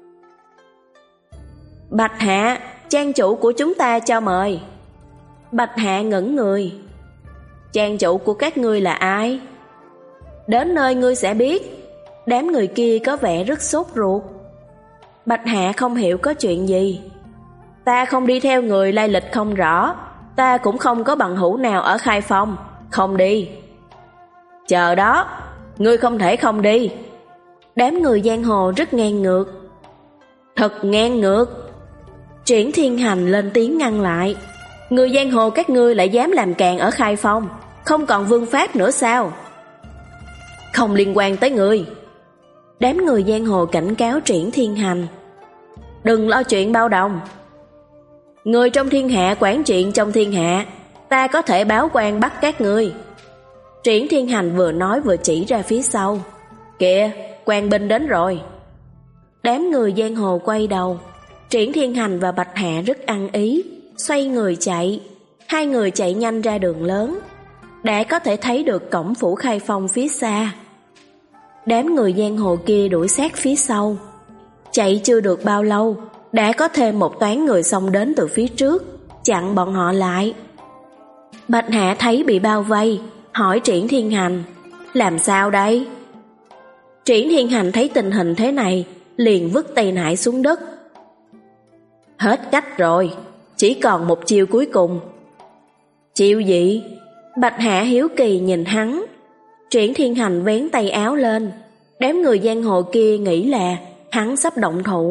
Bạch Hạ, trang chủ của chúng ta cho mời. Bạch Hạ ngẩn người. Trang chủ của các ngươi là ai? Đến nơi ngươi sẽ biết. Đám người kia có vẻ rất sốt ruột. Bạch Hạ không hiểu có chuyện gì. Ta không đi theo người lai lịch không rõ, ta cũng không có bằng hữu nào ở Khai Phong, không đi. Chờ đó, ngươi không thể không đi. Đám người giang hồ rất ngang ngược. Thật ngang ngược. Triển Thiên Hành lên tiếng ngăn lại. Người giang hồ các ngươi lại dám làm càn ở Khai Phong, không còn vương pháp nữa sao? Không liên quan tới ngươi. Đám người giang hồ cảnh cáo Triển Thiên Hành. Đừng lo chuyện bao đồng. Người trong thiên hạ quản chuyện trong thiên hạ, ta có thể báo quan bắt các ngươi. Triển Thiên Hành vừa nói vừa chỉ ra phía sau. Kìa, quan binh đến rồi. Đám người giang hồ quay đầu. Triển Thiên Hành và Bạch Hạ rất ăn ý, xoay người chạy. Hai người chạy nhanh ra đường lớn, đã có thể thấy được cổng phủ Khai Phong phía xa. Đám người giang hồ kia đuổi sát phía sau. Chạy chưa được bao lâu, đã có thêm một toán người xông đến từ phía trước, chặn bọn họ lại. Bạch Hạ thấy bị bao vây, hỏi Triển Thiên Hành: làm sao đây? Triển Thiên Hành thấy tình hình thế này, liền vứt tay nải xuống đất. Hết cách rồi, chỉ còn một chiêu cuối cùng. Chiêu gì? Bạch Hạ hiếu kỳ nhìn hắn. Triển Thiên Hành vén tay áo lên. Đám người giang hồ kia nghĩ là hắn sắp động thủ,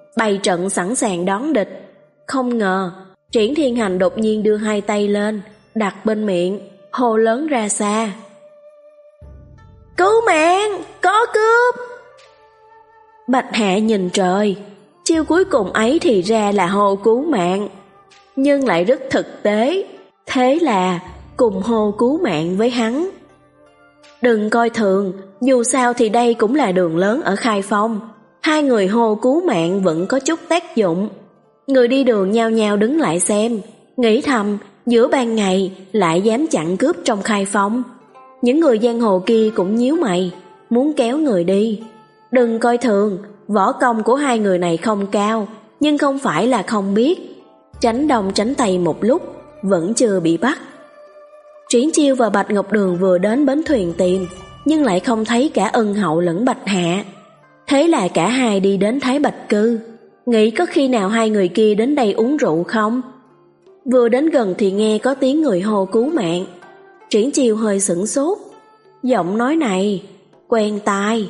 bày trận sẵn sàng đón địch. Không ngờ, Triển Thiên Hành đột nhiên đưa hai tay lên, đặt bên miệng, hô lớn ra xa. Cứu mạng, có cướp! Bạch Hạ nhìn trời, chiêu cuối cùng ấy thì ra là hô cứu mạng, nhưng lại rất thực tế, thế là cùng hô cứu mạng với hắn. Đừng coi thường, dù sao thì đây cũng là đường lớn ở Khai Phong, hai người hô cứu mạng vẫn có chút tác dụng. Người đi đường nhao nhao đứng lại xem, nghĩ thầm giữa ban ngày lại dám chặn cướp trong Khai Phong. Những người giang hồ kia cũng nhíu mày, muốn kéo người đi. Đừng coi thường, võ công của hai người này không cao, nhưng không phải là không biết. Tránh đông tránh tây một lúc, vẫn chưa bị bắt. Triển Chiêu và Bạch Ngọc Đường vừa đến bến thuyền tìm, nhưng lại không thấy cả Ân Hậu lẫn Bạch Hạ. Thế là cả hai đi đến Thái Bạch Cư, nghĩ có khi nào hai người kia đến đây uống rượu không? Vừa đến gần thì nghe có tiếng người hô cứu mạng. Triển Chiêu hơi sửng sốt, giọng nói này quen tai.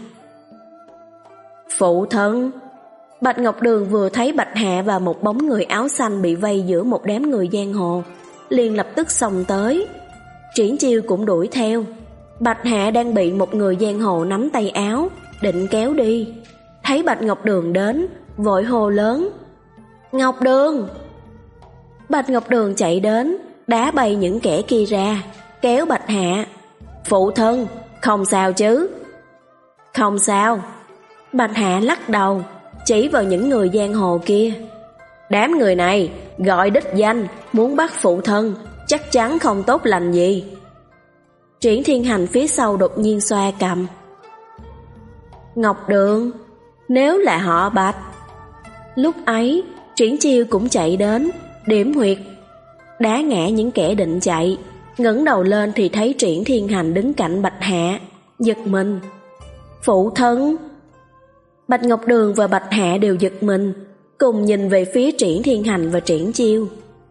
Phụ thân. Bạch Ngọc Đường vừa thấy Bạch Hạ và một bóng người áo xanh bị vây giữa một đám người giang hồ, liền lập tức xông tới. Triển Chiêu cũng đuổi theo. Bạch Hạ đang bị một người giang hồ nắm tay áo, định kéo đi. Thấy Bạch Ngọc Đường đến, vội hô lớn. Ngọc Đường! Bạch Ngọc Đường chạy đến, đá bay những kẻ kia ra, kéo Bạch Hạ. Phụ thân, không sao chứ? Không sao. Bạch Hạ lắc đầu, chỉ vào những người giang hồ kia. Đám người này gọi đích danh, muốn bắt phụ thân, chắc chắn không tốt lành gì. Triển Thiên Hành phía sau đột nhiên xoa cằm. Ngọc Đường, nếu là họ Bạch. Lúc ấy, Triển Chiêu cũng chạy đến, điểm huyệt, đá ngã những kẻ định chạy. Ngẩng đầu lên thì thấy Triển Thiên Hành đứng cạnh Bạch Hạ, giật mình. Phụ thân! Bạch Ngọc Đường và Bạch Hạ đều giật mình, cùng nhìn về phía Triển Thiên Hành và Triển Chiêu.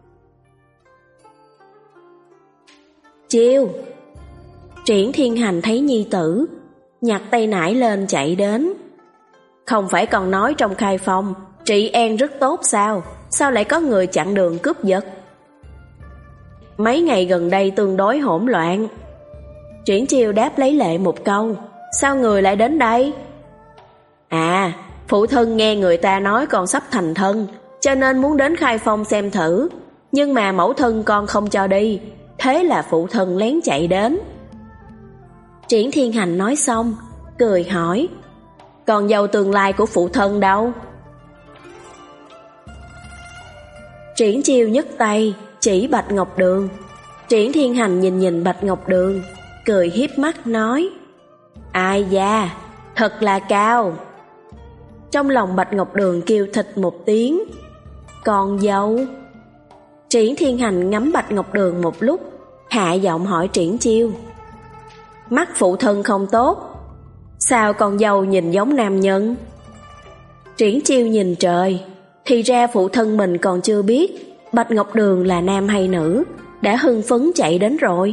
Chiêu! Triển Thiên Hành thấy nhi tử, nhặt tay nải lên chạy đến. Không phải còn nói trong Khai Phong trị an rất tốt sao? Sao lại có người chặn đường cướp giật? Mấy ngày gần đây tương đối hỗn loạn. Triển Chiêu đáp lấy lệ một câu. Sao người lại đến đây? À, phụ thân nghe người ta nói con sắp thành thân, cho nên muốn đến Khai Phong xem thử. Nhưng mà mẫu thân con không cho đi, thế là phụ thân lén chạy đến. Triển Thiên Hành nói xong, cười hỏi. Còn dâu tương lai của phụ thân đâu? Triển Chiêu nhấc tay chỉ Bạch Ngọc Đường. Triển Thiên Hành nhìn nhìn Bạch Ngọc Đường, cười hiếp mắt nói. Ai da, thật là cao. Trong lòng Bạch Ngọc Đường kêu thịt một tiếng. Con dâu? Triển Thiên Hành ngắm Bạch Ngọc Đường một lúc, hạ giọng hỏi Triển Chiêu. Mắt phụ thân không tốt, sao con dâu nhìn giống nam nhân? Triển Chiêu nhìn trời, thì ra phụ thân mình còn chưa biết Bạch Ngọc Đường là nam hay nữ, đã hưng phấn chạy đến rồi.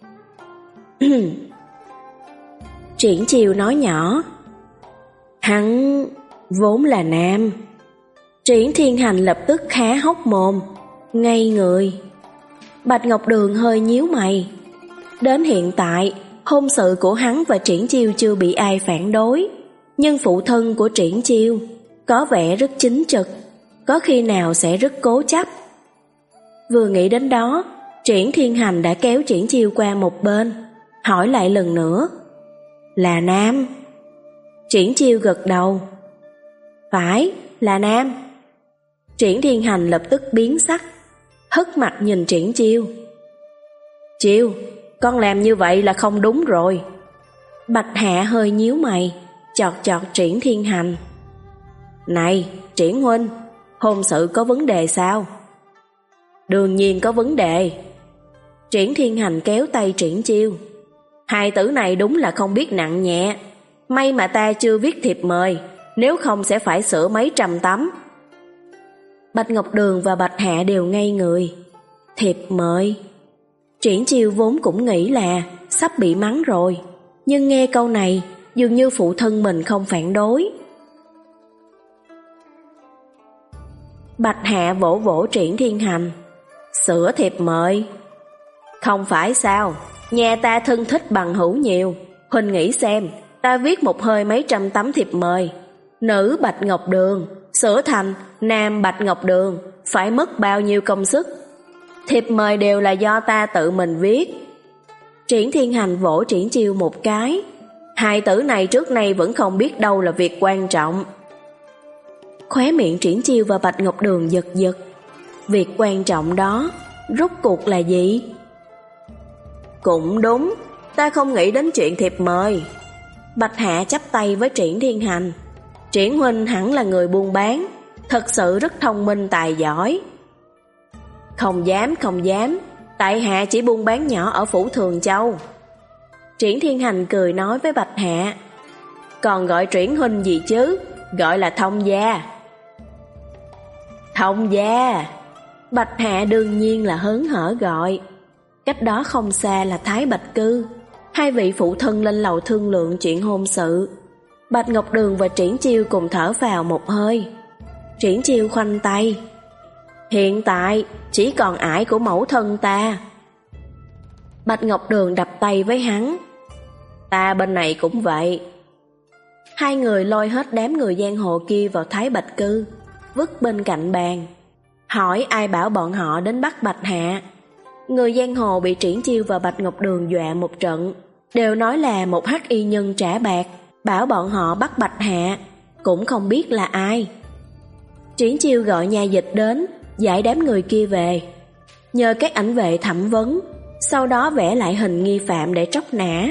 Triển Chiêu nói nhỏ. Hắn vốn là nam. Triển Thiên Hành lập tức há hốc mồm, ngây người. Bạch Ngọc Đường hơi nhíu mày. Đến hiện tại, hôn sự của hắn và Triển Chiêu chưa bị ai phản đối, nhưng phụ thân của Triển Chiêu có vẻ rất chính trực, có khi nào sẽ rất cố chấp. Vừa nghĩ đến đó, Triển Thiên Hành đã kéo Triển Chiêu qua một bên, hỏi lại lần nữa. Là nam? Triển Chiêu gật đầu. Phải, là nam. Triển Thiên Hành lập tức biến sắc, hất mặt nhìn Triển Chiêu. Chiêu, con làm như vậy là không đúng rồi. Bạch Hạ hơi nhíu mày, chọt chọt Triển Thiên Hành. Này, Triển huynh, hôn sự có vấn đề sao? Đương nhiên có vấn đề. Triển Thiên Hành kéo tay Triển Chiêu. Hai tử này đúng là không biết nặng nhẹ. May mà ta chưa viết thiệp mời, nếu không sẽ phải sửa mấy trăm tấm. Bạch Ngọc Đường và Bạch Hạ đều ngây người. Thiệp mời? Triển Chiêu vốn cũng nghĩ là sắp bị mắng rồi, nhưng nghe câu này dường như phụ thân mình không phản đối. Bạch Hạ vỗ vỗ Triển Thiên Hành. Sửa thiệp mời. Không phải sao, nhà ta thân thích bằng hữu nhiều. Huynh nghĩ xem, ta viết một hơi mấy trăm tấm thiệp mời. Nữ Bạch Ngọc Đường sửa thành nam Bạch Ngọc Đường phải mất bao nhiêu công sức. Thiệp mời đều là do ta tự mình viết. Triển Thiên Hành vỗ Triển Chiêu một cái. Hai tử này trước nay vẫn không biết đâu là việc quan trọng. Khóe miệng Triển Chiêu và Bạch Ngọc Đường giật giật. Việc quan trọng đó rốt cuộc là gì? Cũng đúng, ta không nghĩ đến chuyện thiệp mời. Bạch Hạ chắp tay với Triển Thiên Hành. Triển huynh hẳn là người buôn bán, thật sự rất thông minh tài giỏi. Không dám, không dám, tại hạ chỉ buôn bán nhỏ ở phủ Thường Châu. Triển Thiên Hành cười nói với Bạch Hạ. Còn gọi Triển huynh gì chứ, gọi là thông gia. Thông gia. Bạch Hạ đương nhiên là hớn hở gọi. Cách đó không xa là Thái Bạch Cư. Hai vị phụ thân lên lầu thương lượng chuyện hôn sự. Bạch Ngọc Đường và Triển Chiêu cùng thở vào một hơi. Triển Chiêu khoanh tay. Hiện tại chỉ còn ải của mẫu thân ta. Bạch Ngọc Đường đập tay với hắn. Ta bên này cũng vậy. Hai người lôi hết đám người giang hồ kia vào Thái Bạch Cư, vứt bên cạnh bàn. Hỏi ai bảo bọn họ đến bắt Bạch Hạ. Người giang hồ bị Triển Chiêu và Bạch Ngọc Đường dọa một trận, đều nói là một hắc y nhân trả bạc, bảo bọn họ bắt Bạch Hạ, cũng không biết là ai. Triển Chiêu gọi nhà dịch đến, giải đám người kia về. Nhờ các ảnh vệ thẩm vấn, sau đó vẽ lại hình nghi phạm để tróc nã.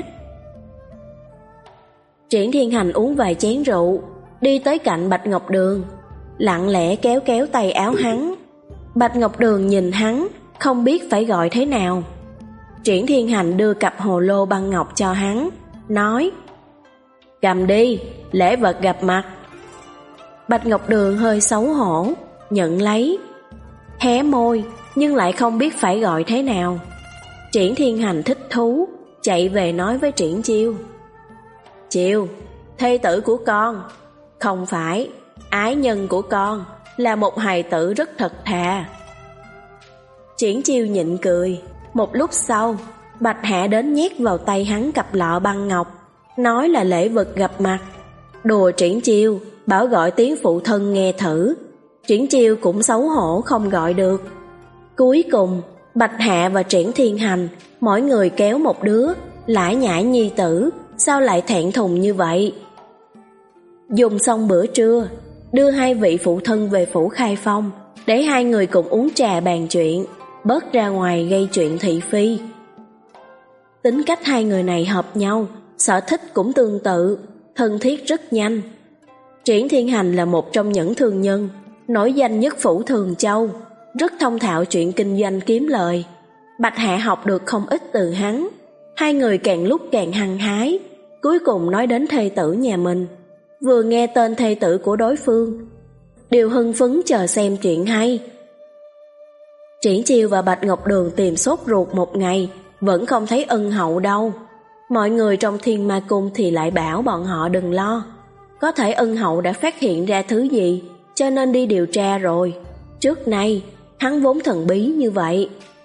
Triển Thiên Hành uống vài chén rượu, đi tới cạnh Bạch Ngọc Đường, lặng lẽ kéo kéo tay áo hắn. Bạch Ngọc Đường nhìn hắn, không biết phải gọi thế nào. Triển Thiên Hành đưa cặp hồ lô băng ngọc cho hắn, nói: cầm đi, lễ vật gặp mặt. Bạch Ngọc Đường hơi xấu hổ, nhận lấy, hé môi, nhưng lại không biết phải gọi thế nào. Triển Thiên Hành thích thú, chạy về nói với Triển Chiêu: Chiêu, thê tử của con, không phải, ái nhân của con, là một hài tử rất thật thà. Triển Chiêu nhịn cười. Một lúc sau, Bạch Hạ đến nhét vào tay hắn cặp lọ băng ngọc, nói là lễ vật gặp mặt. Đùa Triển Chiêu, bảo gọi tiếng phụ thân nghe thử. Triển Chiêu cũng xấu hổ không gọi được. Cuối cùng, Bạch Hạ và Triển Thiên Hành, mỗi người kéo một đứa, lải nhải nhi tử, sao lại thẹn thùng như vậy? Dùng xong bữa trưa, đưa hai vị phụ thân về phủ Khai Phong, để hai người cùng uống trà bàn chuyện, bớt ra ngoài gây chuyện thị phi. Tính cách hai người này hợp nhau, sở thích cũng tương tự, thân thiết rất nhanh. Triển Thiên Hành là một trong những thương nhân nổi danh nhất phủ Thường Châu, rất thông thạo chuyện kinh doanh kiếm lời. Bạch Hạ học được không ít từ hắn. Hai người càng lúc càng hăng hái, cuối cùng nói đến thê tử nhà mình. Vừa nghe tên thê tử của đối phương, đều hưng phấn chờ xem chuyện hay. Triển Chiêu và Bạch Ngọc Đường tìm sốt ruột một ngày, vẫn không thấy ân hậu đâu. Mọi người trong Thiên Ma Cung thì lại bảo bọn họ đừng lo, có thể ân hậu đã phát hiện ra thứ gì, cho nên đi điều tra rồi. Trước nay, hắn vốn thần bí như vậy.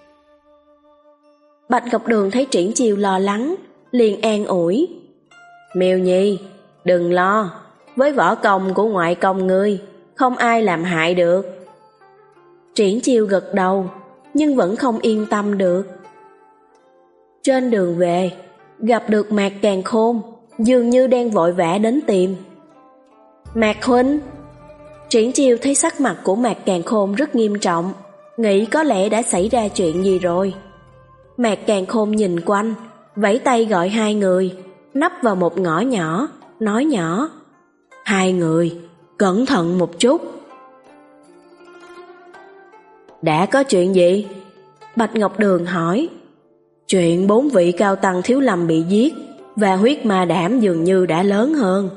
Bạch Ngọc Đường thấy Triển Chiêu lo lắng, liền an ủi: Miêu Nhi, đừng lo, với võ công của ngoại công ngươi, không ai làm hại được. Triển Chiêu gật đầu, nhưng vẫn không yên tâm được. Trên đường về, gặp được Mạc Càn Khôn, dường như đang vội vã đến tìm. Mạc huynh. Triển Chiêu thấy sắc mặt của Mạc Càn Khôn rất nghiêm trọng, nghĩ có lẽ đã xảy ra chuyện gì rồi. Mạc Càn Khôn nhìn quanh, vẫy tay gọi hai người, nấp vào một ngõ nhỏ, nói nhỏ: Hai người, cẩn thận một chút. Đã có chuyện gì? Bạch Ngọc Đường hỏi. Chuyện bốn vị cao tăng thiếu lầm bị giết, và huyết ma đảm dường như đã lớn hơn.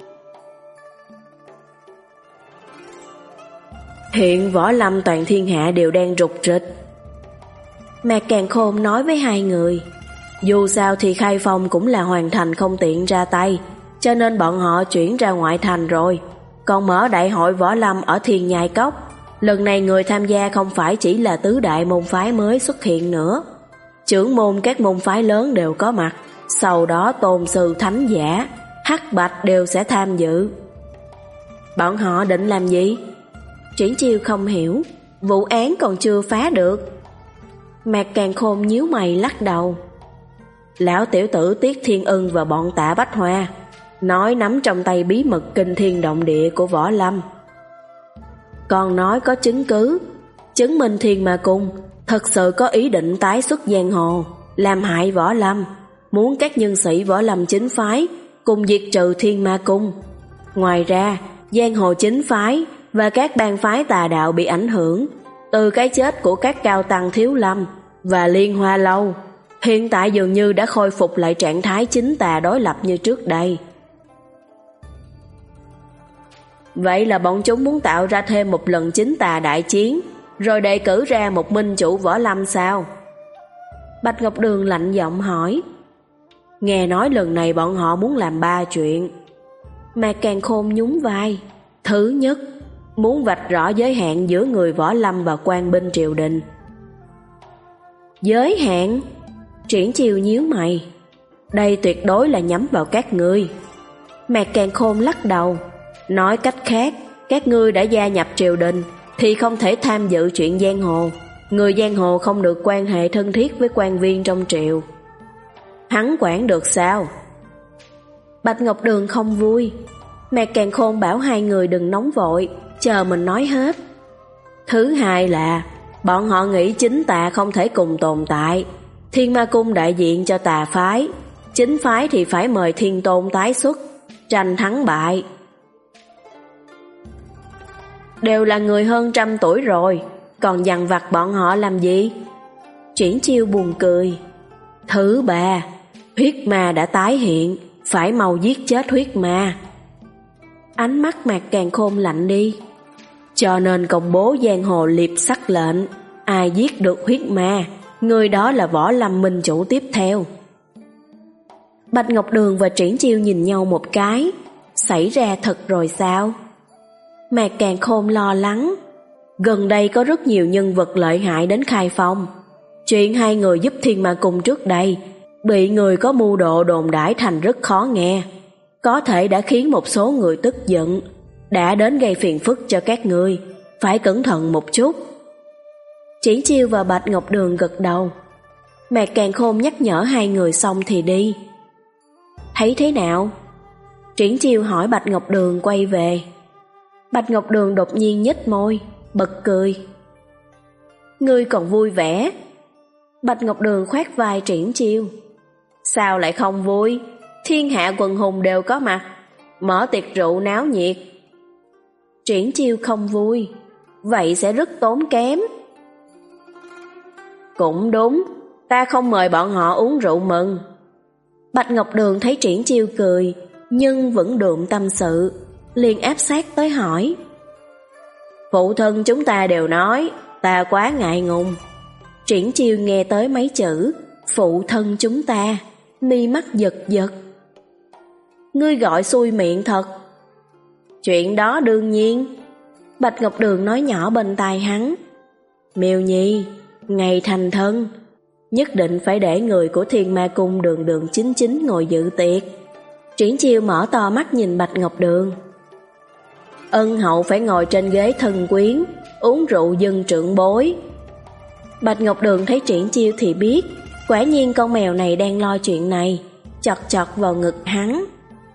Hiện võ lâm toàn thiên hạ đều đang rục rịch. Mạc Càn Khôn nói với hai người: Dù sao thì Khai Phong cũng là hoàn thành không tiện ra tay, cho nên bọn họ chuyển ra ngoại thành rồi. Còn mở đại hội võ lâm ở Thiên Nhai Cốc, Lần này người tham gia không phải chỉ là tứ đại môn phái mới xuất hiện nữa. Trưởng môn các môn phái lớn đều có mặt, sau đó tôn sư thánh giả, hắc bạch đều sẽ tham dự. Bọn họ định làm gì? Triển Chiêu không hiểu, vụ án còn chưa phá được. Mạc Càn Khôn nhíu mày lắc đầu. Lão tiểu tử Tiết Thiên Ưng và bọn Tạ Bách Hoa nói nắm trong tay bí mật kinh thiên động địa của Võ Lâm. Còn nói có chứng cứ, chứng minh Thiên Ma Cung thật sự có ý định tái xuất giang hồ, làm hại Võ Lâm, muốn các nhân sĩ Võ Lâm chính phái cùng diệt trừ Thiên Ma Cung. Ngoài ra, giang hồ chính phái và các bang phái tà đạo bị ảnh hưởng từ cái chết của các cao tăng Thiếu Lâm và Liên Hoa Lâu, hiện tại dường như đã khôi phục lại trạng thái chính tà đối lập như trước đây. Vậy là bọn chúng muốn tạo ra thêm một lần chính tà đại chiến, rồi đề cử ra một minh chủ Võ Lâm sao? Bạch Ngọc Đường lạnh giọng hỏi. Nghe nói lần này bọn họ muốn làm ba chuyện. Mạc Càn Khôn nhún vai. Thứ nhất, muốn vạch rõ giới hạn giữa người Võ Lâm và quan binh triều đình. Giới hạn? Triển Chiêu nhíu mày. Đây tuyệt đối là nhắm vào các ngươi. Mạc Càn Khôn lắc đầu. Nói cách khác, các ngươi đã gia nhập triều đình thì không thể tham dự chuyện giang hồ. Người giang hồ không được quan hệ thân thiết với quan viên trong triều. Hắn quản được sao? Bạch Ngọc Đường không vui. Mạc Càn Khôn bảo hai người đừng nóng vội, chờ mình nói hết. Thứ hai là bọn họ nghĩ chính tà không thể cùng tồn tại. Thiên Ma Cung đại diện cho tà phái, chính phái thì phải mời Thiên Tôn tái xuất, tranh thắng bại. Đều là người hơn trăm tuổi rồi, còn dằn vặt bọn họ làm gì? Triển Chiêu buồn cười. Thứ ba, huyết ma đã tái hiện, phải mau giết chết huyết ma. Ánh mắt Mạc Càn Khôn lạnh đi. Cho nên công bố giang hồ liệp sắc lệnh, ai giết được huyết ma, người đó là Võ Lâm minh chủ tiếp theo. Bạch Ngọc Đường và Triển Chiêu nhìn nhau một cái. Xảy ra thật rồi sao? Mạc Càn Khôn lo lắng. Gần đây có rất nhiều nhân vật lợi hại đến khai phong. Chuyện hai người giúp Thiên Ma Cung trước đây bị người có mưu độ đồn đãi thành rất khó nghe, có thể đã khiến một số người tức giận, đã đến gây phiền phức cho các ngươi, phải cẩn thận một chút. Triển Chiêu và Bạch Ngọc Đường gật đầu. Mạc Càn Khôn nhắc nhở hai người xong thì đi. Thấy thế nào? Triển Chiêu hỏi Bạch Ngọc Đường quay về. Bạch Ngọc Đường đột nhiên nhếch môi, bật cười. Ngươi còn vui vẻ. Bạch Ngọc Đường khoát vai Triển Chiêu. Sao lại không vui? Thiên hạ quần hùng đều có mặt, mở tiệc rượu náo nhiệt. Triển Chiêu không vui. Vậy sẽ rất tốn kém. Cũng đúng, ta không mời bọn họ uống rượu mừng. Bạch Ngọc Đường thấy Triển Chiêu cười, nhưng vẫn đượm tâm sự, liền áp sát tới hỏi. Phụ thân chúng ta đều nói ta quá ngại ngùng. Triển Chiêu nghe tới mấy chữ phụ thân chúng ta, mi mắt giật giật. Ngươi gọi xui miệng thật. Chuyện đó đương nhiên. Bạch Ngọc Đường nói nhỏ bên tai hắn. Miêu Nhi, ngày thành thân nhất định phải để người của Thiên Ma Cung đường đường chính chính ngồi dự tiệc. Triển Chiêu mở to mắt nhìn Bạch Ngọc Đường. Ân hậu phải ngồi trên ghế thân quyến, uống rượu dân trưởng bối. Bạch Ngọc Đường thấy Triển Chiêu thì biết, quả nhiên con mèo này đang lo chuyện này, chọt chọt vào ngực hắn.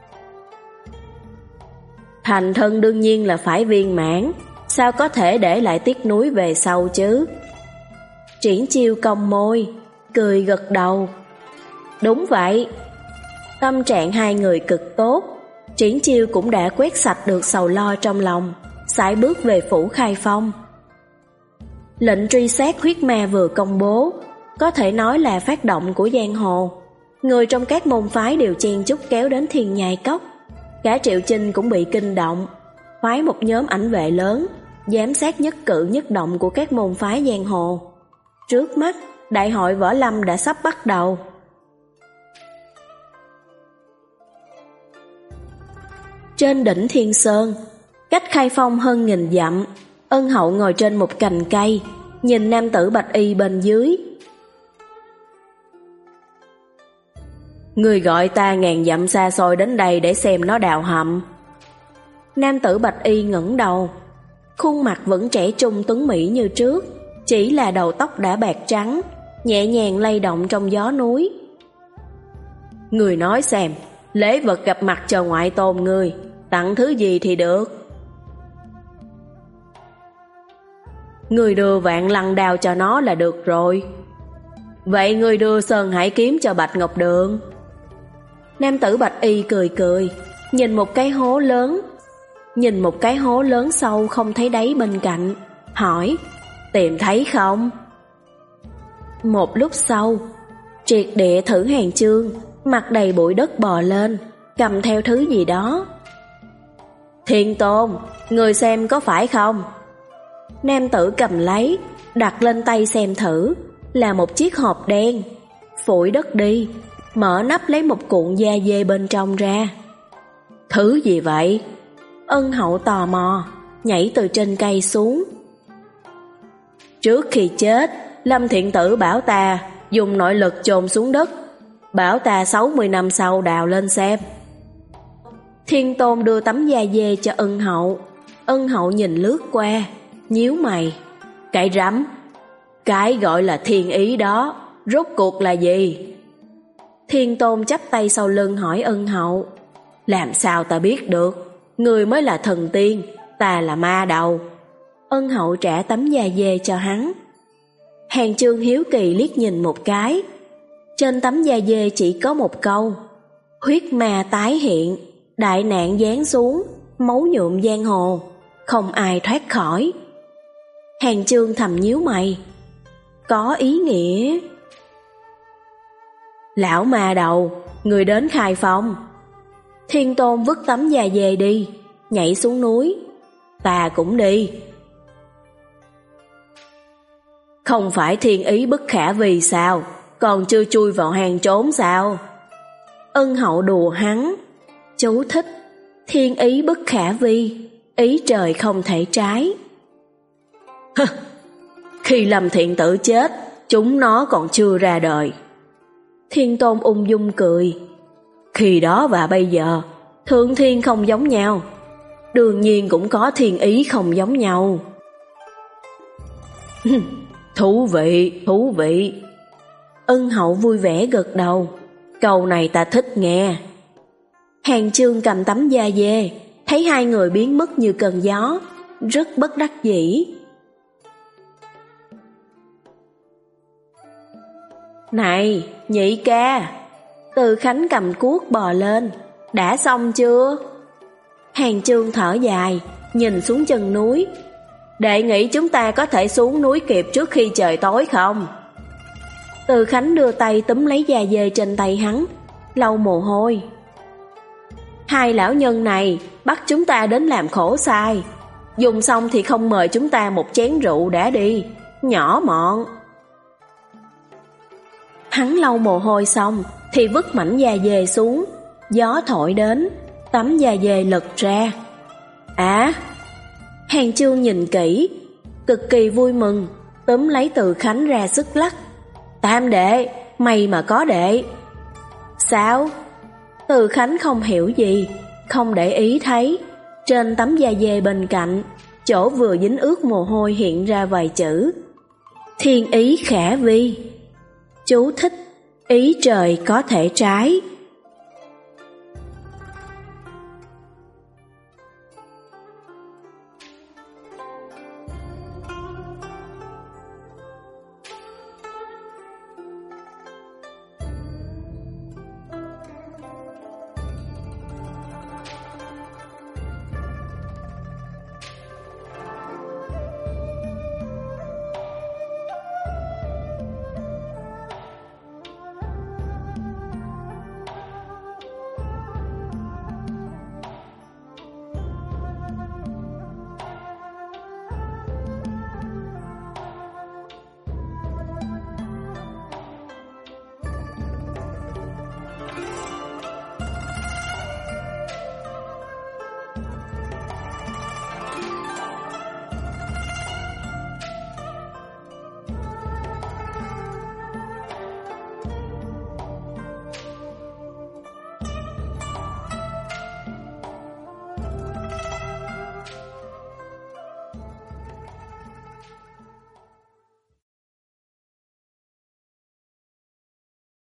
Thành thân đương nhiên là phải viên mãn, sao có thể để lại tiếc nuối về sau chứ? Triển Chiêu cong môi, cười gật đầu. Đúng vậy. Tâm trạng hai người cực tốt. Triển Chiêu cũng đã quét sạch được sầu lo trong lòng, sải bước về phủ Khai Phong. Lệnh truy sát huyết ma vừa công bố, có thể nói là phát động của giang hồ. Người trong các môn phái đều chen chúc kéo đến Thiên Nhai Cốc. Cả Triệu Chinh cũng bị kinh động, phái một nhóm ảnh vệ lớn, giám sát nhất cử nhất động của các môn phái giang hồ. Trước mắt, đại hội Võ Lâm đã sắp bắt đầu. Trên đỉnh Thiên Sơn, cách Khai Phong hơn nghìn dặm, Ân Hậu ngồi trên một cành cây, nhìn nam tử bạch y bên dưới. Người gọi ta ngàn dặm xa xôi đến đây để xem nó đào hầm. Nam tử bạch y ngẩng đầu, khuôn mặt vẫn trẻ trung tuấn mỹ như trước, chỉ là đầu tóc đã bạc trắng, nhẹ nhàng lay động trong gió núi. Người nói xem, lễ vật gặp mặt cho ngoại tôn người, tặng thứ gì thì được. Người đưa vạn lăng đao cho nó là được rồi. Vậy người đưa Sơn Hải kiếm cho Bạch Ngọc Đường. Nam tử bạch y cười cười, nhìn một cái hố lớn, nhìn một cái hố lớn sâu không thấy đáy bên cạnh, hỏi, tìm thấy không? Một lúc sau, triệt địa Thử Hàng Chương, mặt đầy bụi đất bò lên, cầm theo thứ gì đó. Thiên Tôn, người xem có phải không? Nam tử cầm lấy, đặt lên tay xem thử, là một chiếc hộp đen. Phủi đất đi, mở nắp lấy một cuộn da dê bên trong ra. Thứ gì vậy? Ân Hậu tò mò, nhảy từ trên cây xuống. Trước khi chết, Lâm Thiện Tử bảo ta dùng nội lực chôn xuống đất, bảo ta sáu mươi năm sau đào lên xem. Thiên Tôn đưa tấm da dê cho Ân Hậu. Ân Hậu nhìn lướt qua, nhíu mày. Cái rắm, cái gọi là thiên ý đó, rốt cuộc là gì? Thiên Tôn chắp tay sau lưng hỏi Ân Hậu. Làm sao ta biết được? Người mới là thần tiên, ta là ma đầu. Ân Hậu trả tấm da dê cho hắn. Hàng Chương hiếu kỳ liếc nhìn một cái. Trên tấm da dê chỉ có một câu: huyết ma tái hiện, đại nạn giáng xuống, máu nhuộm giang hồ, không ai thoát khỏi. Hàng Chương thầm nhíu mày. Có ý nghĩa. Lão ma đầu, người đến khai phong. Thiên Tôn vứt tấm da dê đi, nhảy xuống núi. Ta cũng đi. Không phải thiên ý bất khả vì sao, còn chưa chui vào hang trốn sao? Ân Hậu đùa hắn. Chú thích: thiên ý bất khả vi, ý trời không thể trái. Khi Lâm Thiện Tử chết, chúng nó còn chưa ra đời. Thiên Tôn ung dung cười. Khi đó và bây giờ, thượng thiên không giống nhau, đương nhiên cũng có thiên ý không giống nhau. Thú vị, thú vị. Ân Hậu vui vẻ gật đầu. Câu này ta thích nghe. Hàng Chương cầm tấm da dê, thấy hai người biến mất như cơn gió, rất bất đắc dĩ. Này, nhị ca. Từ Khánh cầm cuốc bò lên. Đã xong chưa? Hàng Chương thở dài, nhìn xuống chân núi. Đệ nghĩ chúng ta có thể xuống núi kịp trước khi trời tối không? Từ Khánh đưa tay túm lấy da dê trên tay hắn, lau mồ hôi. Hai lão nhân này bắt chúng ta đến làm khổ sai, dùng xong thì không mời chúng ta một chén rượu đã đi, nhỏ mọn. Hắn lau mồ hôi xong thì vứt mảnh da dê xuống. Gió thổi đến, tấm da dê lật ra. À, Hàng Chương nhìn kỹ, cực kỳ vui mừng, túm lấy Từ Khánh ra sức lắc. Tam đệ, mày mà có đệ. Sao? Từ Khánh không hiểu gì, không để ý thấy trên tấm da dê bên cạnh, chỗ vừa dính ướt mồ hôi hiện ra vài chữ: thiên ý khả vi. Chú thích: ý trời có thể trái.